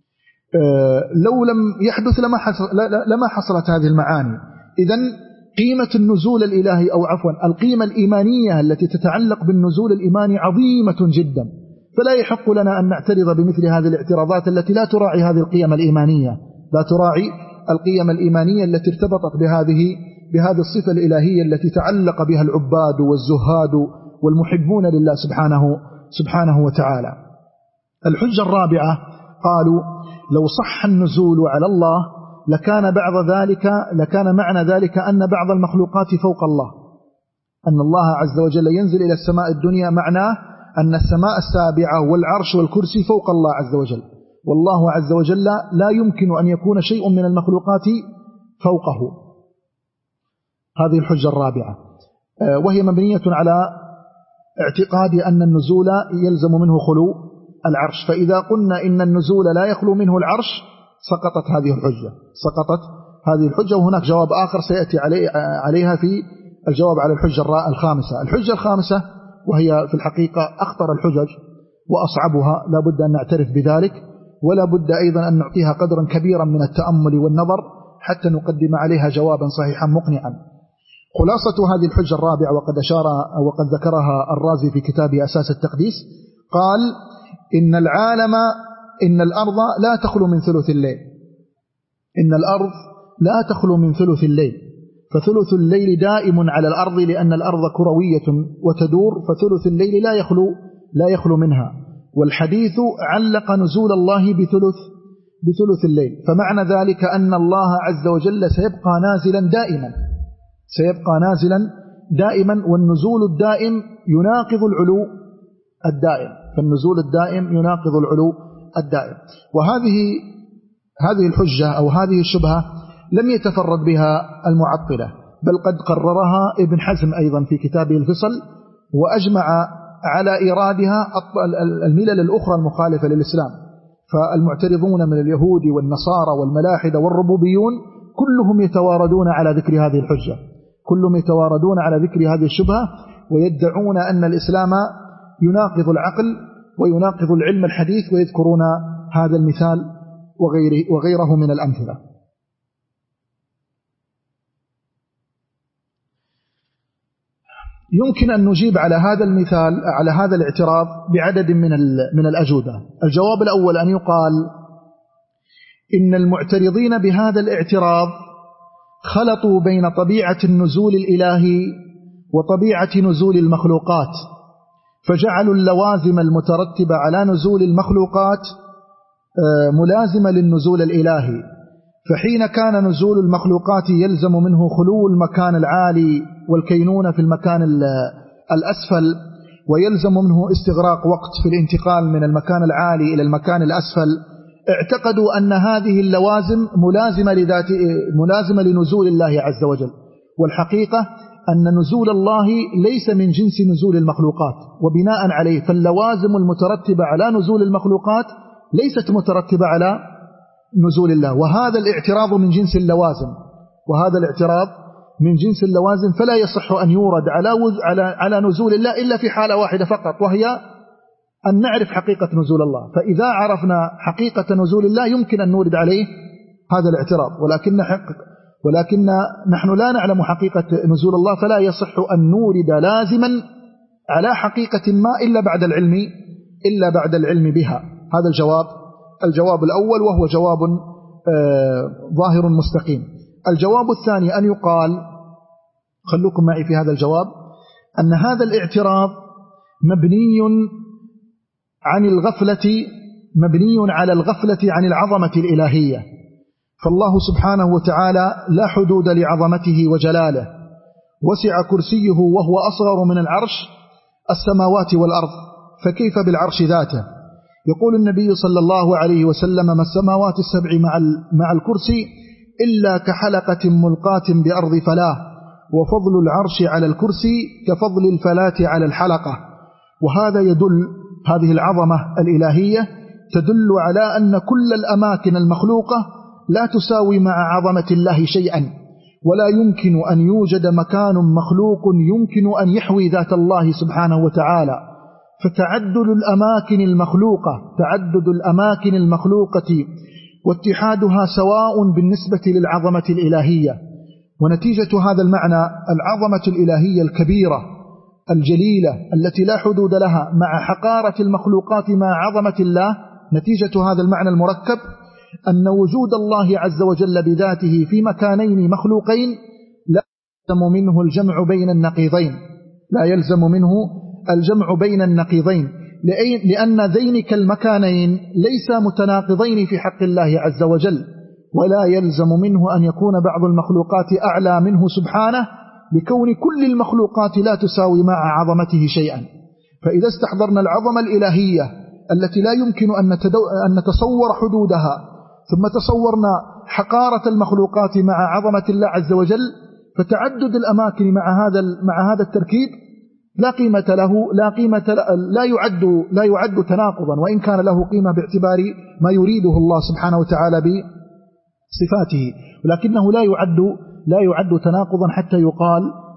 Speaker 1: أه لو لم يحدث لما, حصل لما حصلت هذه المعاني. إذن قيمة النزول الإلهي أو عفوا القيمة الإيمانية التي تتعلق بالنزول الإيماني عظيمة جدا، فلا يحق لنا أن نعترض بمثل هذه الاعتراضات التي لا تراعي هذه القيم الإيمانية لا تراعي القيم الإيمانية التي ارتبطت بهذه بهذه الصفة الإلهية التي تعلق بها العباد والزهاد والمحبون لله سبحانه سبحانه وتعالى. الحجة الرابعة قالوا لو صح النزول على الله لكان بعض ذلك لكان معنى ذلك أن بعض المخلوقات فوق الله، أن الله عز وجل ينزل إلى السماء الدنيا معناه أن السماء السابعة والعرش والكرسي فوق الله عز وجل، والله عز وجل لا يمكن أن يكون شيء من المخلوقات فوقه. هذه الحجة الرابعة وهي مبنية على اعتقاد أن النزول يلزم منه خلو العرش، فإذا قلنا إن النزول لا يخلو منه العرش سقطت هذه الحجة سقطت هذه الحجة وهناك جواب آخر سيأتي عليه عليها في الجواب على الحجة الخامسة. الحجة الخامسة وهي في الحقيقة أخطر الحجج وأصعبها، لا بد أن نعترف بذلك، ولا بد أيضا أن نعطيها قدرا كبيرا من التأمل والنظر حتى نقدم عليها جوابا صحيحا مقنعا. خلاصة هذه الحجة الرابعة، وقد أشار وقد ذكرها الرازي في كتابه أساس التقديس، قال إن العالم إن الأرض لا تخلو من ثلث الليل، إن الأرض لا تخلو من ثلث الليل، فثلث الليل دائم على الأرض لأن الأرض كروية وتدور، فثلث الليل لا يخلو لا يخلو منها. والحديث علق نزول الله بثلث بثلث الليل، فمعنى ذلك أن الله عز وجل سيبقى نازلا دائما سيبقى نازلا دائما والنزول الدائم يناقض العلو الدائم، فالنزول الدائم يناقض العلو الدائم. وهذه هذه الحجة أو هذه الشبهة لم يتفرد بها المعطلة، بل قد قررها ابن حزم أيضا في كتابه الفصل، وأجمع على إيرادها الملل الأخرى المخالفة للإسلام. فالمعترضون من اليهود والنصارى والملاحدة والربوبيون كلهم يتواردون على ذكر هذه الحجة، كلهم يتواردون على ذكر هذه الشبهة، ويدعون أن الإسلام يناقض العقل ويناقض العلم الحديث، ويذكرون هذا المثال وغيره, وغيره من الأمثلة. يمكن أن نجيب على هذا المثال على هذا الاعتراض بعدد من من الأجوبة. الجواب الأول أن يقال إن المعترضين بهذا الاعتراض خلطوا بين طبيعة النزول الإلهي وطبيعة نزول المخلوقات، فجعلوا اللوازم المترتبة على نزول المخلوقات ملازمة للنزول الإلهي. فحين كان نزول المخلوقات يلزم منه خلو المكان العالي والكينونة في المكان الأسفل، ويلزم منه استغراق وقت في الانتقال من المكان العالي إلى المكان الأسفل، اعتقدوا أن هذه اللوازم ملازمة لذات ملازمة لنزول الله عز وجل. والحقيقة أن نزول الله ليس من جنس نزول المخلوقات، وبناء عليه فاللوازم المترتبة على نزول المخلوقات ليست مترتبة على نزول الله، وهذا الاعتراض من جنس اللوازم وهذا الاعتراض من جنس اللوازم فلا يصح أن يورد على على على نزول الله إلا في حالة واحدة فقط، وهي أن نعرف حقيقة نزول الله. فإذا عرفنا حقيقة نزول الله يمكن أن نورد عليه هذا الاعتراض، ولكن حقيقة ولكن نحن لا نعلم حقيقة نزول الله، فلا يصح أن نورد لازما على حقيقة ما إلا بعد العلم إلا بعد العلم بها. هذا الجواب الجواب الأول، وهو جواب آه ظاهر مستقيم. الجواب الثاني أن يقال، خلوكم معي في هذا الجواب، أن هذا الاعتراض مبني عن الغفلة مبني على الغفلة عن العظمة الإلهية. فالله سبحانه وتعالى لا حدود لعظمته وجلاله، وسع كرسيه وهو أصغر من العرش السماوات والأرض، فكيف بالعرش ذاته؟ يقول النبي صلى الله عليه وسلم: ما السماوات السبع مع مع الكرسي إلا كحلقة ملقاة بأرض فلاة، وفضل العرش على الكرسي كفضل الفلاة على الحلقة. وهذا يدل هذه العظمة الإلهية تدل على أن كل الأماكن المخلوقة لا تساوي مع عظمة الله شيئا، ولا يمكن أن يوجد مكان مخلوق يمكن أن يحوي ذات الله سبحانه وتعالى. فتعدد الأماكن المخلوقة تعدد الأماكن المخلوقة واتحادها سواء بالنسبة للعظمة الإلهية. ونتيجة هذا المعنى العظمة الإلهية الكبيرة الجليلة التي لا حدود لها مع حقارة المخلوقات مع عظمة الله، نتيجة هذا المعنى المركب أن وجود الله عز وجل بذاته في مكانين مخلوقين لا يلزم منه الجمع بين النقيضين لا يلزم منه الجمع بين النقيضين لأن ذينك المكانين ليس متناقضين في حق الله عز وجل، ولا يلزم منه أن يكون بعض المخلوقات أعلى منه سبحانه، لكون كل المخلوقات لا تساوي مع عظمته شيئا. فإذا استحضرنا العظمة الإلهية التي لا يمكن أن نتصور حدودها، ثم تصورنا حقارة المخلوقات مع عظمة الله عز وجل، فتعدد الأماكن مع هذا مع هذا التركيب لا قيمة له لا قيمة لا يعد لا يعد تناقضا، وإن كان له قيمة باعتبار ما يريده الله سبحانه وتعالى بصفاته، ولكنه لا يعد لا يعد تناقضا حتى يقال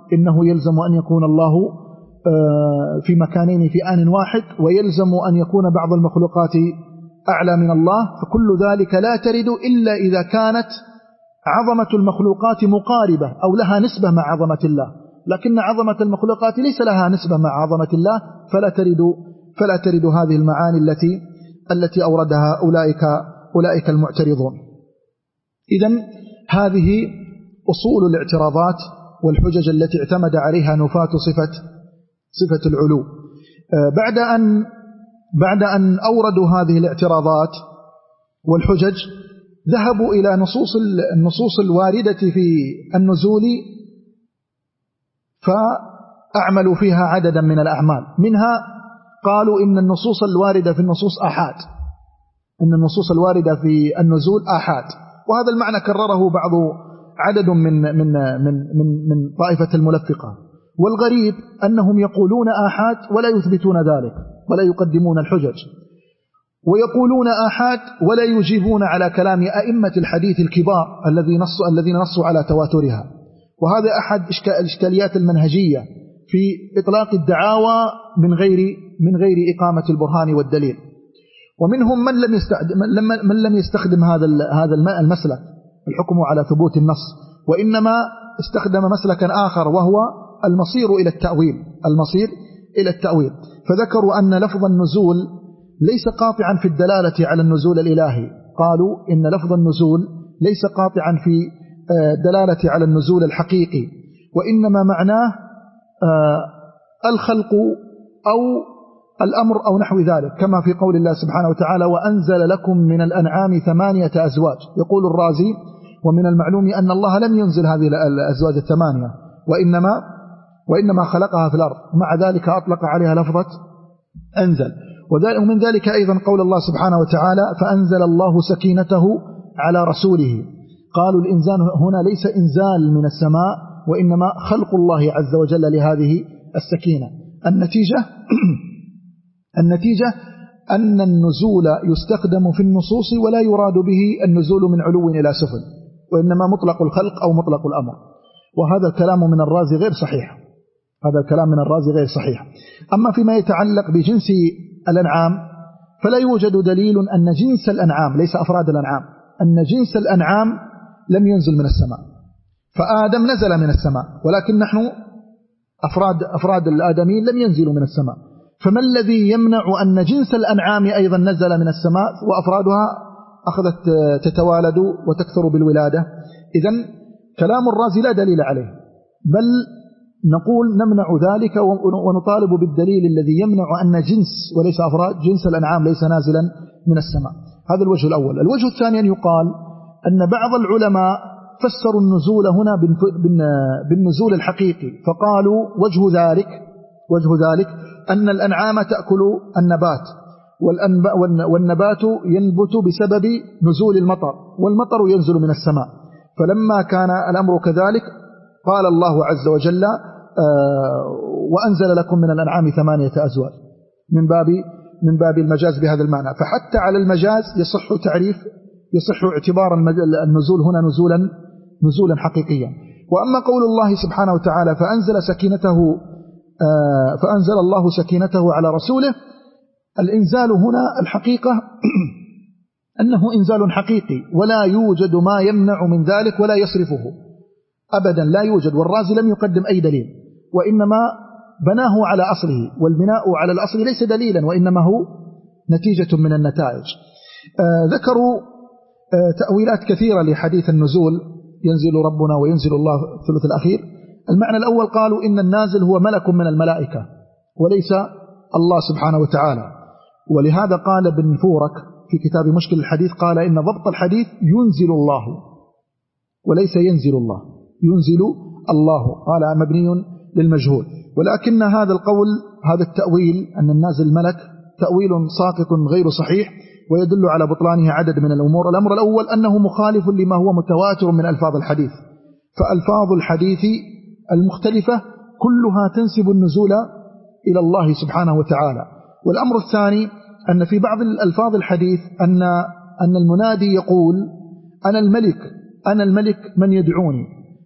Speaker 1: إنه يلزم أن يكون الله في مكانين في آن واحد، ويلزم أن يكون بعض المخلوقات أعلى من الله، فكل ذلك لا ترد إلا إذا كانت عظمة المخلوقات مقاربة أو لها نسبة مع عظمة الله، لكن عظمة المخلوقات ليس لها نسبة مع عظمة الله، فلا ترد فلا ترد هذه المعاني التي التي أوردها أولئك أولئك المعترضون. إذن هذه أصول الاعتراضات والحجج التي اعتمد عليها نفاة صفة صفة العلو. بعد أن بعد أن أوردوا هذه الاعتراضات والحجج، ذهبوا إلى نصوص النصوص الواردة في النزول فأعملوا فيها عددا من الأعمال. منها قالوا إن النصوص الواردة في النصوص آحاد، إن النصوص الواردة في النزول آحاد، وهذا المعنى كرره بعض عدد من من من من, من طائفة الملفقة. والغريب أنهم يقولون آحاد ولا يثبتون ذلك ولا يقدمون الحجج، ويقولون آحاد ولا يجيبون على كلام أئمة الحديث الكبار الذين نصوا الذين نصوا على تواترها. وهذا أحد الإشكاليات المنهجية في إطلاق الدعاوى من غير من غير إقامة البرهان والدليل. ومنهم من لم يستخدم من لم يستخدم هذا هذا المسلك الحكم على ثبوت النص، وإنما استخدم مسلكا آخر وهو المصير إلى التأويل المصير إلى التأويل فذكروا أن لفظ النزول ليس قاطعا في الدلالة على النزول الإلهي. قالوا إن لفظ النزول ليس قاطعا في دلالة على النزول الحقيقي، وإنما معناه الخلق أو الأمر أو نحو ذلك، كما في قول الله سبحانه وتعالى: وأنزل لكم من الأنعام ثمانية أزواج. يقول الرازي: ومن المعلوم أن الله لم ينزل هذه الأزواج الثمانية، وإنما وإنما خلقها في الأرض، مع ذلك أطلق عليها لفظة أنزل. ومن ذلك أيضا قول الله سبحانه وتعالى: فأنزل الله سكينته على رسوله. قالوا الإنزال هنا ليس إنزال من السماء، وإنما خلق الله عز وجل لهذه السكينة. النتيجة النتيجة أن النزول يستخدم في النصوص ولا يراد به النزول من علو إلى سفل، وإنما مطلق الخلق أو مطلق الأمر. وهذا الكلام من الرازي غير صحيح هذا الكلام من الرازي غير صحيح. أما فيما يتعلق بجنس الأنعام فلا يوجد دليل أن جنس الأنعام، ليس أفراد الأنعام، أن جنس الأنعام لم ينزل من السماء. فآدم نزل من السماء، ولكن نحن أفراد, أفراد الآدمين لم ينزلوا من السماء. فما الذي يمنع أن جنس الأنعام أيضا نزل من السماء وأفرادها أخذت تتوالد وتكثر بالولادة؟ إذن كلام الرازي لا دليل عليه، بل نقول نمنع ذلك ونطالب بالدليل الذي يمنع أن جنس وليس أفراد جنس الأنعام ليس نازلا من السماء. هذا الوجه الأول. الوجه الثاني أن يقال أن بعض العلماء فسروا النزول هنا بالنزول الحقيقي، فقالوا وجه ذلك وجه ذلك أن الأنعام تأكل النبات، والنبات ينبت بسبب نزول المطر، والمطر ينزل من السماء. فلما كان الأمر كذلك قال الله عز وجل: وأنزل لكم من الأنعام ثمانية أزواج، من باب من باب المجاز بهذا المعنى. فحتى على المجاز يصح تعريف يصح اعتبار النزول هنا نزولا نزولا حقيقيا. وأما قول الله سبحانه وتعالى: فأنزل سكينته فأنزل الله سكينته على رسوله، الإنزال هنا الحقيقة أنه إنزال حقيقي، ولا يوجد ما يمنع من ذلك ولا يصرفه أبدا، لا يوجد. والرازي لم يقدم أي دليل، وإنما بناه على أصله، والبناء على الأصل ليس دليلا وإنما هو نتيجة من النتائج. آه ذكروا آه تأويلات كثيرة لحديث النزول: ينزل ربنا وينزل الله في الثلث الأخير. المعنى الأول قالوا إن النازل هو ملك من الملائكة وليس الله سبحانه وتعالى، ولهذا قال ابن فورك في كتاب مشكل الحديث، قال إن ضبط الحديث ينزل الله وليس ينزل الله، ينزل الله، قال مبني للمجهول. ولكن هذا القول هذا التأويل أن النازل ملك تأويل ساقط غير صحيح، ويدل على بطلانه عدد من الأمور. الأمر الأول أنه مخالف لما هو متواتر من ألفاظ الحديث، فألفاظ الحديث المختلفة كلها تنسب النزول إلى الله سبحانه وتعالى. والأمر الثاني أن في بعض الألفاظ الحديث أن أن المنادي يقول: أنا الملك أنا الملك من يدعوني،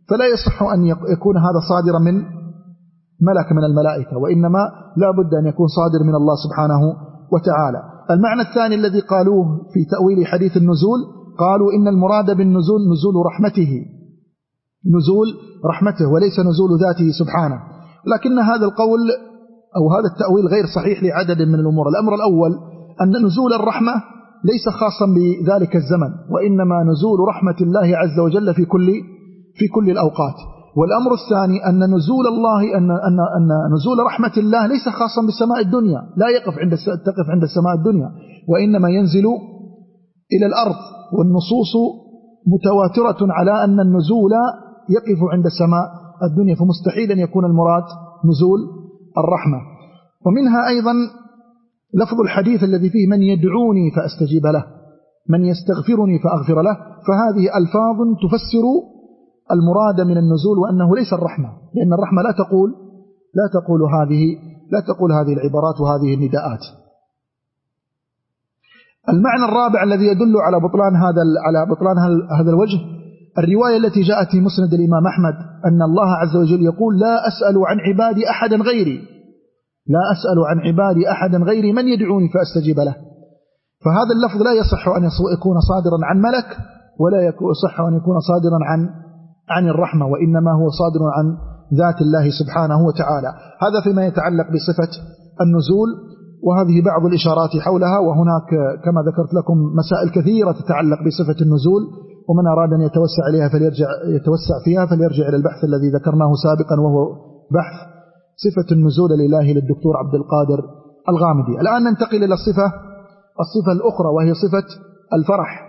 Speaker 2: فلا يصح أن يكون هذا صادرا من ملك من الملائكة، وإنما لا بد أن يكون صادر من الله سبحانه وتعالى. المعنى الثاني الذي قالوه في تأويل حديث النزول، قالوا إن المراد بالنزول نزول رحمته، نزول رحمته وليس نزول ذاته سبحانه. لكن هذا القول أو هذا التأويل غير صحيح لعدد من الأمور. الأمر الأول أن نزول الرحمة ليس خاصا بذلك الزمن، وإنما نزول رحمة الله عز وجل في كل في كل الأوقات. والأمر الثاني أن نزول الله أن أن أن نزول رحمة الله ليس خاصا بسماء الدنيا، لا يقف عند تقف عند سماء الدنيا، وإنما ينزل إلى الأرض، والنصوص متواترة على أن النزول يقف عند سماء الدنيا، فمستحيل أن يكون المراد نزول الرحمة. ومنها أيضا لفظ الحديث الذي فيه من يدعوني فأستجيب له، من يستغفرني فأغفر له، فهذه ألفاظ تفسر المراد من النزول وأنه ليس الرحمة، لأن الرحمة لا تقول لا تقول هذه لا تقول هذه العبارات وهذه النداءات. المعنى الرابع الذي يدل على بطلان هذا على بطلان هذا الوجه الرواية التي جاءت في مسند الإمام أحمد أن الله عز وجل يقول لا أسأل عن عبادي أحدا غيري، لا أسأل عن عبادي أحدا غيري من يدعوني فأستجيب له. فهذا اللفظ لا يصح أن يكون صادرا عن ملك، ولا يصح أن يكون صادرا عن عن الرحمة، وإنما هو صادر عن ذات الله سبحانه وتعالى. هذا فيما يتعلق بصفة النزول، وهذه بعض الإشارات حولها. وهناك كما ذكرت لكم مسائل كثيرة تتعلق بصفة النزول، ومن أراد أن يتوسع عليها فليرجع يتوسع فيها فليرجع إلى البحث الذي ذكرناه سابقا، وهو بحث صفة النزول لله للدكتور عبد القادر الغامدي. الآن ننتقل إلى الصفة الصفة الأخرى وهي صفة الفرح.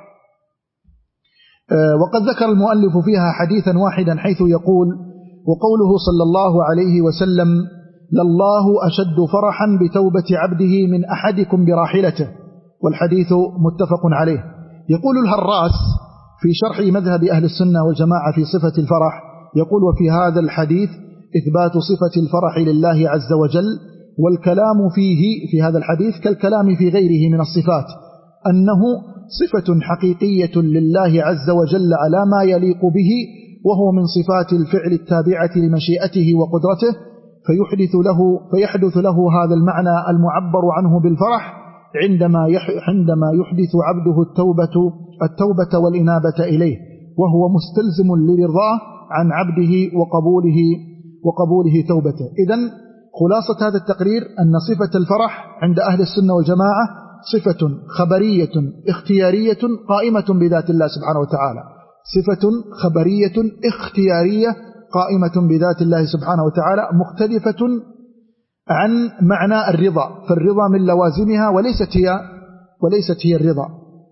Speaker 2: وقد ذكر المؤلف فيها حديثا واحدا حيث يقول: وقوله صلى الله عليه وسلم: لله أشد فرحا بتوبة عبده من أحدكم براحلته، والحديث متفق عليه. يقول الهراس في شرح مذهب أهل السنة والجماعة في صفة الفرح، يقول: وفي هذا الحديث إثبات صفة الفرح لله عز وجل، والكلام فيه في هذا الحديث كالكلام في غيره من الصفات، أنه صفة حقيقية لله عز وجل على ما يليق به، وهو من صفات الفعل التابعة لمشيئته وقدرته، فيحدث له فيحدث له هذا المعنى المعبر عنه بالفرح عندما عندما يحدث عبده التوبة التوبة والإنابة إليه، وهو مستلزم لرضاه عن عبده وقبوله وقبوله توبته. إذن خلاصة هذا التقرير أن صفة الفرح عند أهل السنة والجماعة صفة خبرية اختيارية قائمة بذات الله سبحانه وتعالى، صفة خبرية اختيارية قائمة بذات الله سبحانه وتعالى، مختلفة عن معنى الرضا، فالرضا من لوازمها وليست هي وليست هي الرضا.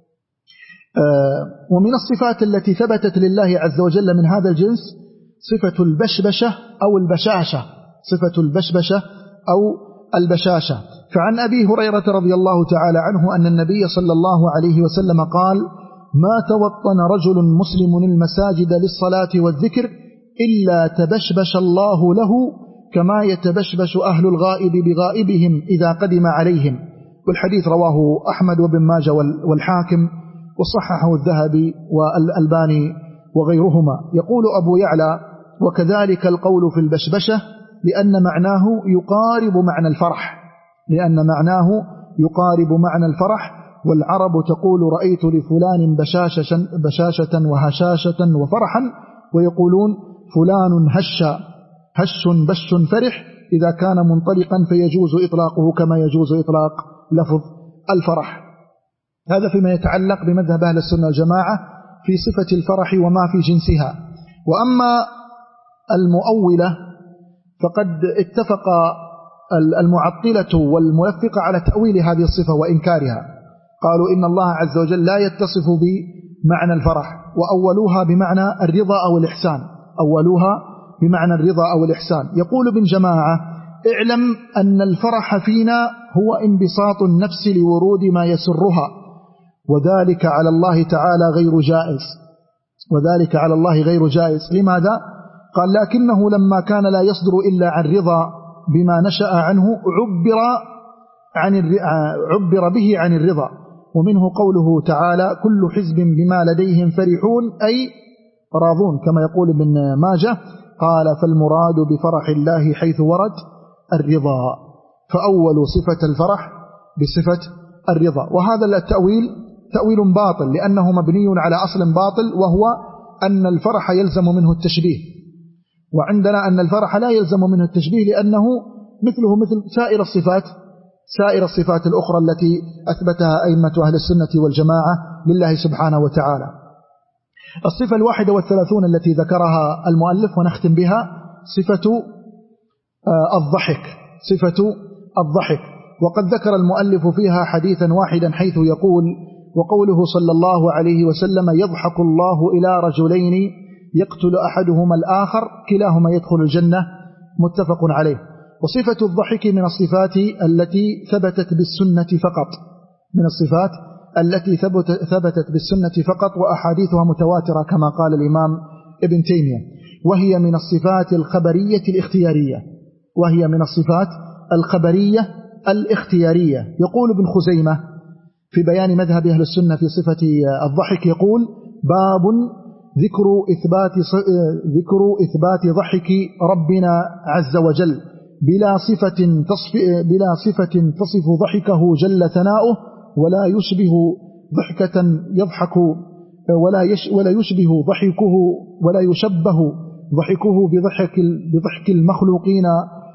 Speaker 2: ومن الصفات التي ثبتت لله عز وجل من هذا الجنس صفة البشبشة أو البشاشة، صفة البشبشة أو البشاشة. فعن أبي هريرة رضي الله تعالى عنه أن النبي صلى الله عليه وسلم قال: ما توطن رجل مسلم المساجد للصلاة والذكر إلا تبشبش الله له كما يتبشبش أهل الغائب بغائبهم إذا قدم عليهم. والحديث رواه أحمد وابن ماجه والحاكم، وصححه الذهبي والألباني وغيرهما. يقول أبو يعلى: وكذلك القول في البشبشة لأن معناه يقارب معنى الفرح، لأن معناه يقارب معنى الفرح. والعرب تقول: رأيت لفلان بشاشة, بشاشة وهشاشة وفرحا، ويقولون فلان هش هش بش فرح إذا كان منطلقا فيجوز إطلاقه كما يجوز إطلاق لفظ الفرح. هذا فيما يتعلق بمذهب أهل السنة والجماعة في صفة الفرح وما في جنسها. وأما المؤولة فقد اتفق المعطلة والملفقة على تأويل هذه الصفة وإنكارها، قالوا إن الله عز وجل لا يتصف بمعنى الفرح، وأولوها بمعنى الرضا أو الإحسان، أولوها بمعنى الرضا أو الإحسان. يقول ابن جماعة: اعلم أن الفرح فينا هو انبساط النفس لورود ما يسرها، وذلك على الله تعالى غير جائز، وذلك على الله غير جائز. لماذا؟ قال: لكنه لما كان لا يصدر إلا عن رضا بما نشأ عنه عبر, عن عبر به عن الرضا. ومنه قوله تعالى: كل حزب بما لديهم فرحون، أي راضون كما يقول ابن ماجه. قال فالمراد بفرح الله حيث ورد الرضا، فأول صفة الفرح بصفة الرضا. وهذا التأويل تأويل باطل لأنه مبني على أصل باطل، وهو أن الفرح يلزم منه التشبيه، وعندنا أن الفرح لا يلزم منه التشبيه لأنه مثله مثل سائر الصفات سائر الصفات الأخرى التي أثبتها أئمة أهل السنة والجماعة لله سبحانه وتعالى. الصفة الواحدة والثلاثون التي ذكرها المؤلف ونختم بها صفة الضحك صفة الضحك وقد ذكر المؤلف فيها حديثا واحدا حيث يقول: وقوله صلى الله عليه وسلم: يضحك الله إلى رجلين يقتل أحدهما الآخر كلاهما يدخل الجنة، متفق عليه. وصفة الضحك من الصفات التي ثبتت بالسنة فقط من الصفات التي ثبتت بالسنة فقط، وأحاديثها متواترة كما قال الإمام ابن تيمية، وهي من الصفات الخبرية الاختيارية وهي من الصفات الخبرية الاختيارية. يقول ابن خزيمة في بيان مذهب أهل السنة في صفة الضحك، يقول: باب ذكر إثبات ذكر إثبات ضحك ربنا عز وجل بلا صفة تصف بلا صفة تصف ضحكه جل ثناؤه، ولا يشبه ضحكة يضحك ولا يش ولا يشبه ضحكه ولا يشبه ضحكه بضحك بضحك المخلوقين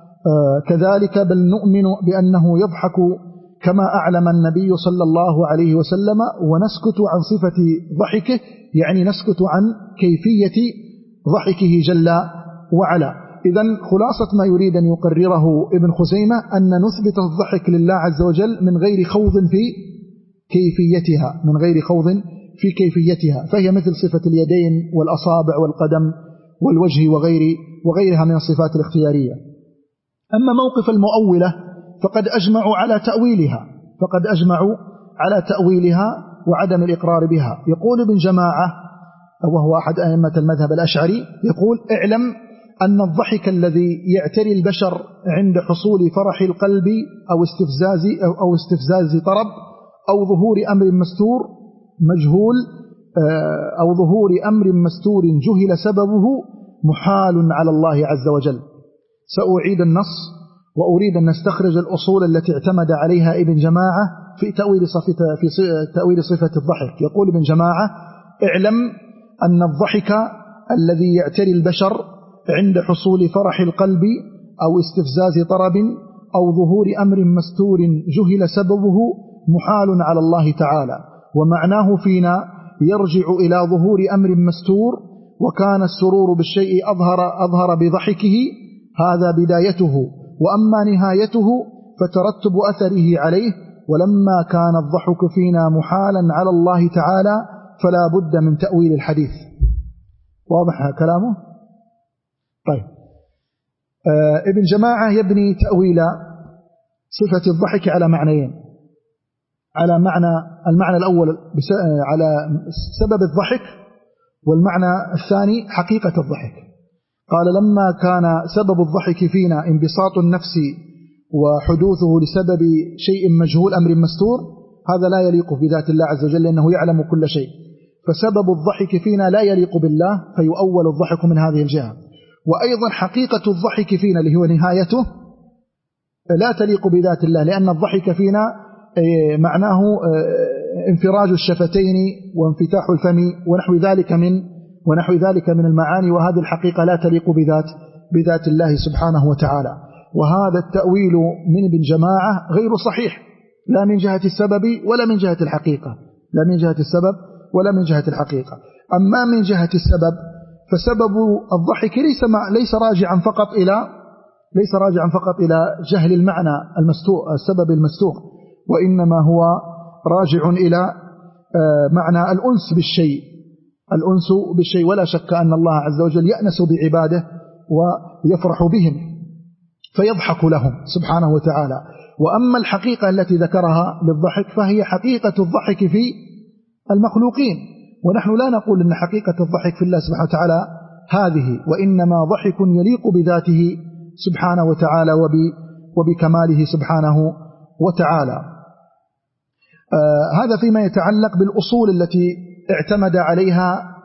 Speaker 2: كذلك، بل نؤمن بأنه يضحك كما أعلم النبي صلى الله عليه وسلم، ونسكت عن صفة ضحكه، يعني نسكت عن كيفية ضحكه جل وعلا. إذن خلاصة ما يريد أن يقرره ابن خزيمة أن نثبت الضحك لله عز وجل من غير خوض في كيفيتها من غير خوض في كيفيتها فهي مثل صفة اليدين والأصابع والقدم والوجه وغير وغيرها من الصفات الاختيارية. أما موقف المؤولة فقد أجمعوا على تأويلها فقد أجمعوا على تأويلها وعدم الإقرار بها. يقول ابن جماعة وهو أحد أئمة المذهب الأشعري، يقول: اعلم أن الضحك الذي يعتري البشر عند حصول فرح القلب أو استفزاز أو استفزاز طرب أو ظهور أمر مستور مجهول أو ظهور أمر مستور جهل سببه محال على الله عز وجل. سأعيد النص وأريد أن نستخرج الأصول التي اعتمد عليها ابن جماعة في تأويل صفة في تأويل صفة الضحك. يقول ابن جماعة: اعلم أن الضحك الذي يعتري البشر عند حصول فرح القلب أو استفزاز طرب أو ظهور أمر مستور جهل سببه محال على الله تعالى، ومعناه فينا يرجع إلى ظهور أمر مستور، وكان السرور بالشيء أظهر, أظهر بضحكه، هذا بدايته، وأما نهايته فترتب أثره عليه. ولما كان الضحك فينا محالا على الله تعالى فلا بد من تأويل الحديث. واضح كلامه؟ طيب. آه ابن جماعة يبني تأويل صفة الضحك على معنيين، على معنى المعنى الأول على سبب الضحك، والمعنى الثاني حقيقة الضحك. قال: لما كان سبب الضحك فينا انبساط النفس وحدوثه لسبب شيء مجهول أمر مستور، هذا لا يليق بذات الله عز وجل لأنه يعلم كل شيء، فسبب الضحك فينا لا يليق بالله فيؤول الضحك من هذه الجهة. وأيضا حقيقة الضحك فينا اللي هو نهايته لا تليق بذات الله، لأن الضحك فينا معناه انفراج الشفتين وانفتاح الفم ونحو ذلك من ونحو ذلك من المعاني، وهذه الحقيقة لا تليق بذات بذات الله سبحانه وتعالى. وهذا التأويل من ابن جماعة غير صحيح، لا من جهة السبب ولا من جهة الحقيقة لا من جهة السبب ولا من جهة الحقيقة. أما من جهة السبب فسبب الضحك ليس ليس راجعا فقط إلى ليس راجعا فقط إلى جهل المعنى المستور السبب المستور، وإنما هو راجع إلى معنى الأنس بالشيء الأنس بالشيء ولا شك أن الله عز وجل يأنس بعباده ويفرح بهم فيضحك لهم سبحانه وتعالى. وأما الحقيقة التي ذكرها للضحك فهي حقيقة الضحك في المخلوقين، ونحن لا نقول أن حقيقة الضحك في الله سبحانه وتعالى هذه، وإنما ضحك يليق بذاته سبحانه وتعالى وبكماله سبحانه وتعالى. آه هذا فيما يتعلق بالأصول التي اعتمد عليها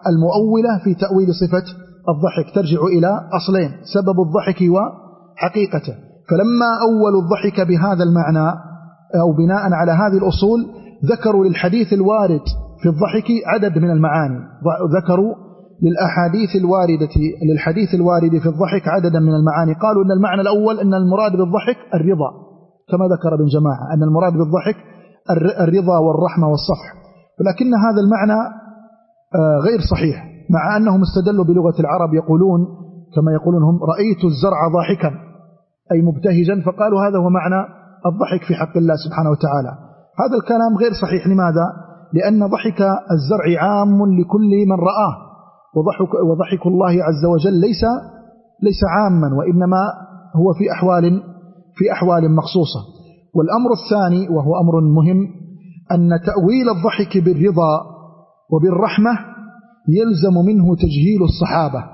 Speaker 2: المؤولة في تأويل صفة الضحك ترجع إلى أصلين: سبب الضحك وحقيقته. فلما أولوا الضحك بهذا المعنى أو بناء على هذه الأصول ذكروا للحديث الوارد في الضحك عدد من المعاني، ذكروا للأحاديث الواردة للحديث الوارد في الضحك عددا من المعاني. قالوا أن المعنى الأول أن المراد بالضحك الرضا، كما ذكر ابن جماعة أن المراد بالضحك الرضا والرحمة والصفح، ولكن هذا المعنى غير صحيح، مع أنهم استدلوا بلغة العرب يقولون كما يقولون هم: رأيت الزرع ضاحكا، أي مبتهجا، فقالوا هذا هو معنى الضحك في حق الله سبحانه وتعالى. هذا الكلام غير صحيح. لماذا؟ لأن ضحك الزرع عام لكل من رآه، وضحك, وضحك الله عز وجل ليس ليس عاما، وإنما هو في أحوال في أحوال مخصوصة. والأمر الثاني وهو أمر مهم، أن تأويل الضحك بالرضا وبالرحمة يلزم منه تجهيل الصحابة،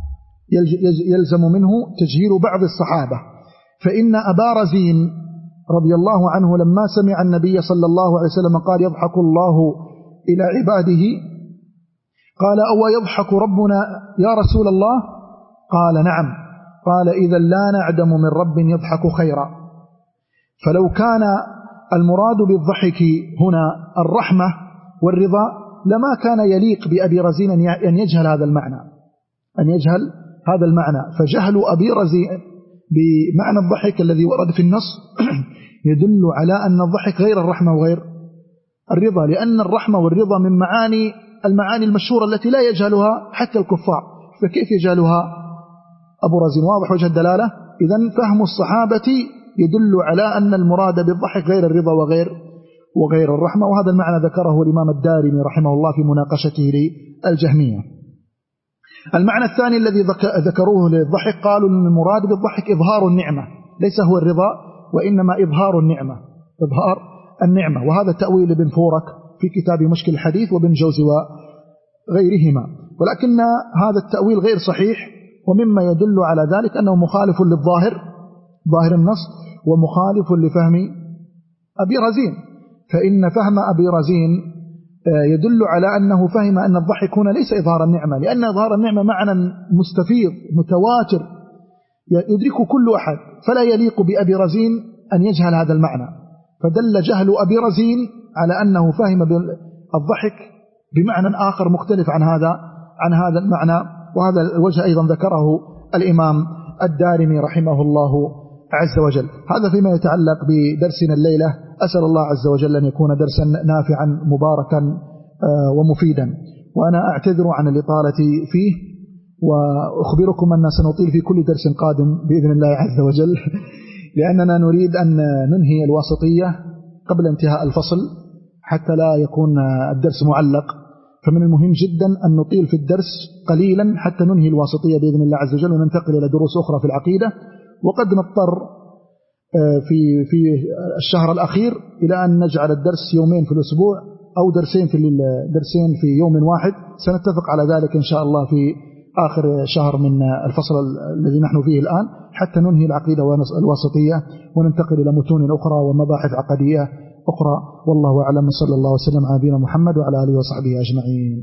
Speaker 2: يلزم منه تجهيل بعض الصحابة. فإن أبا رزين رضي الله عنه لما سمع النبي صلى الله عليه وسلم قال: يضحك الله إلى عباده، قال: أو يضحك ربنا يا رسول الله؟ قال: نعم. قال: إذا لا نعدم من رب يضحك خيرا. فلو كان المراد بالضحك هنا الرحمة والرضا لما كان يليق بأبي رزين أن يجهل هذا المعنى أن يجهل هذا المعنى فجهل أبي رزين بمعنى الضحك الذي ورد في النص يدل على أن الضحك غير الرحمة وغير الرضا، لأن الرحمة والرضا من معاني المعاني المشهورة التي لا يجهلها حتى الكفار، فكيف يجهلها أبو رزين؟ واضح وجه الدلالة. إذن فهم الصحابة يدل على أن المراد بالضحك غير الرضا وغير وغير الرحمة، وهذا المعنى ذكره الإمام الدارمي رحمه الله في مناقشته للجهمية. المعنى الثاني الذي ذكروه للضحك، قالوا أن المراد بالضحك إظهار النعمة، ليس هو الرضا وإنما إظهار النعمة إظهار النعمة وهذا تأويل ابن فورك في كتاب مشكل الحديث وابن جوزي وغيرهما، ولكن هذا التأويل غير صحيح، ومما يدل على ذلك أنه مخالف للظاهر ظاهر النص ومخالف لفهم أبي رزين. فإن فهم أبي رزين يدل على أنه فهم أن الضحك هنا ليس إظهار النعمة، لأن إظهار النعمة معنى مستفيض متواتر يدرك كل أحد، فلا يليق بأبي رزين أن يجهل هذا المعنى. فدل جهل أبي رزين على أنه فهم الضحك بمعنى آخر مختلف عن هذا عن هذا المعنى، وهذا الوجه أيضا ذكره الإمام الدارمي رحمه الله عز وجل. هذا فيما يتعلق بدرسنا الليلة. أسأل الله عز وجل أن يكون درسا نافعا مباركا ومفيدا، وأنا أعتذر عن الإطالة فيه، وأخبركم أن سنطيل في كل درس قادم بإذن الله عز وجل، لأننا نريد أن ننهي الواسطية قبل انتهاء الفصل حتى لا يكون الدرس معلق، فمن المهم جدا أن نطيل في الدرس قليلا حتى ننهي الواسطية بإذن الله عز وجل وننتقل إلى دروس أخرى في العقيدة. وقد نضطر في في الشهر الأخير إلى أن نجعل الدرس يومين في الأسبوع أو درسين في درسين في يوم واحد، سنتفق على ذلك إن شاء الله في آخر شهر من الفصل الذي نحن فيه الآن، حتى ننهي العقيدة الواسطية وننتقل إلى متون أخرى ومباحث عقدية أخرى. والله أعلم، صلى الله وسلم على نبينا محمد وعلى آله وصحبه أجمعين.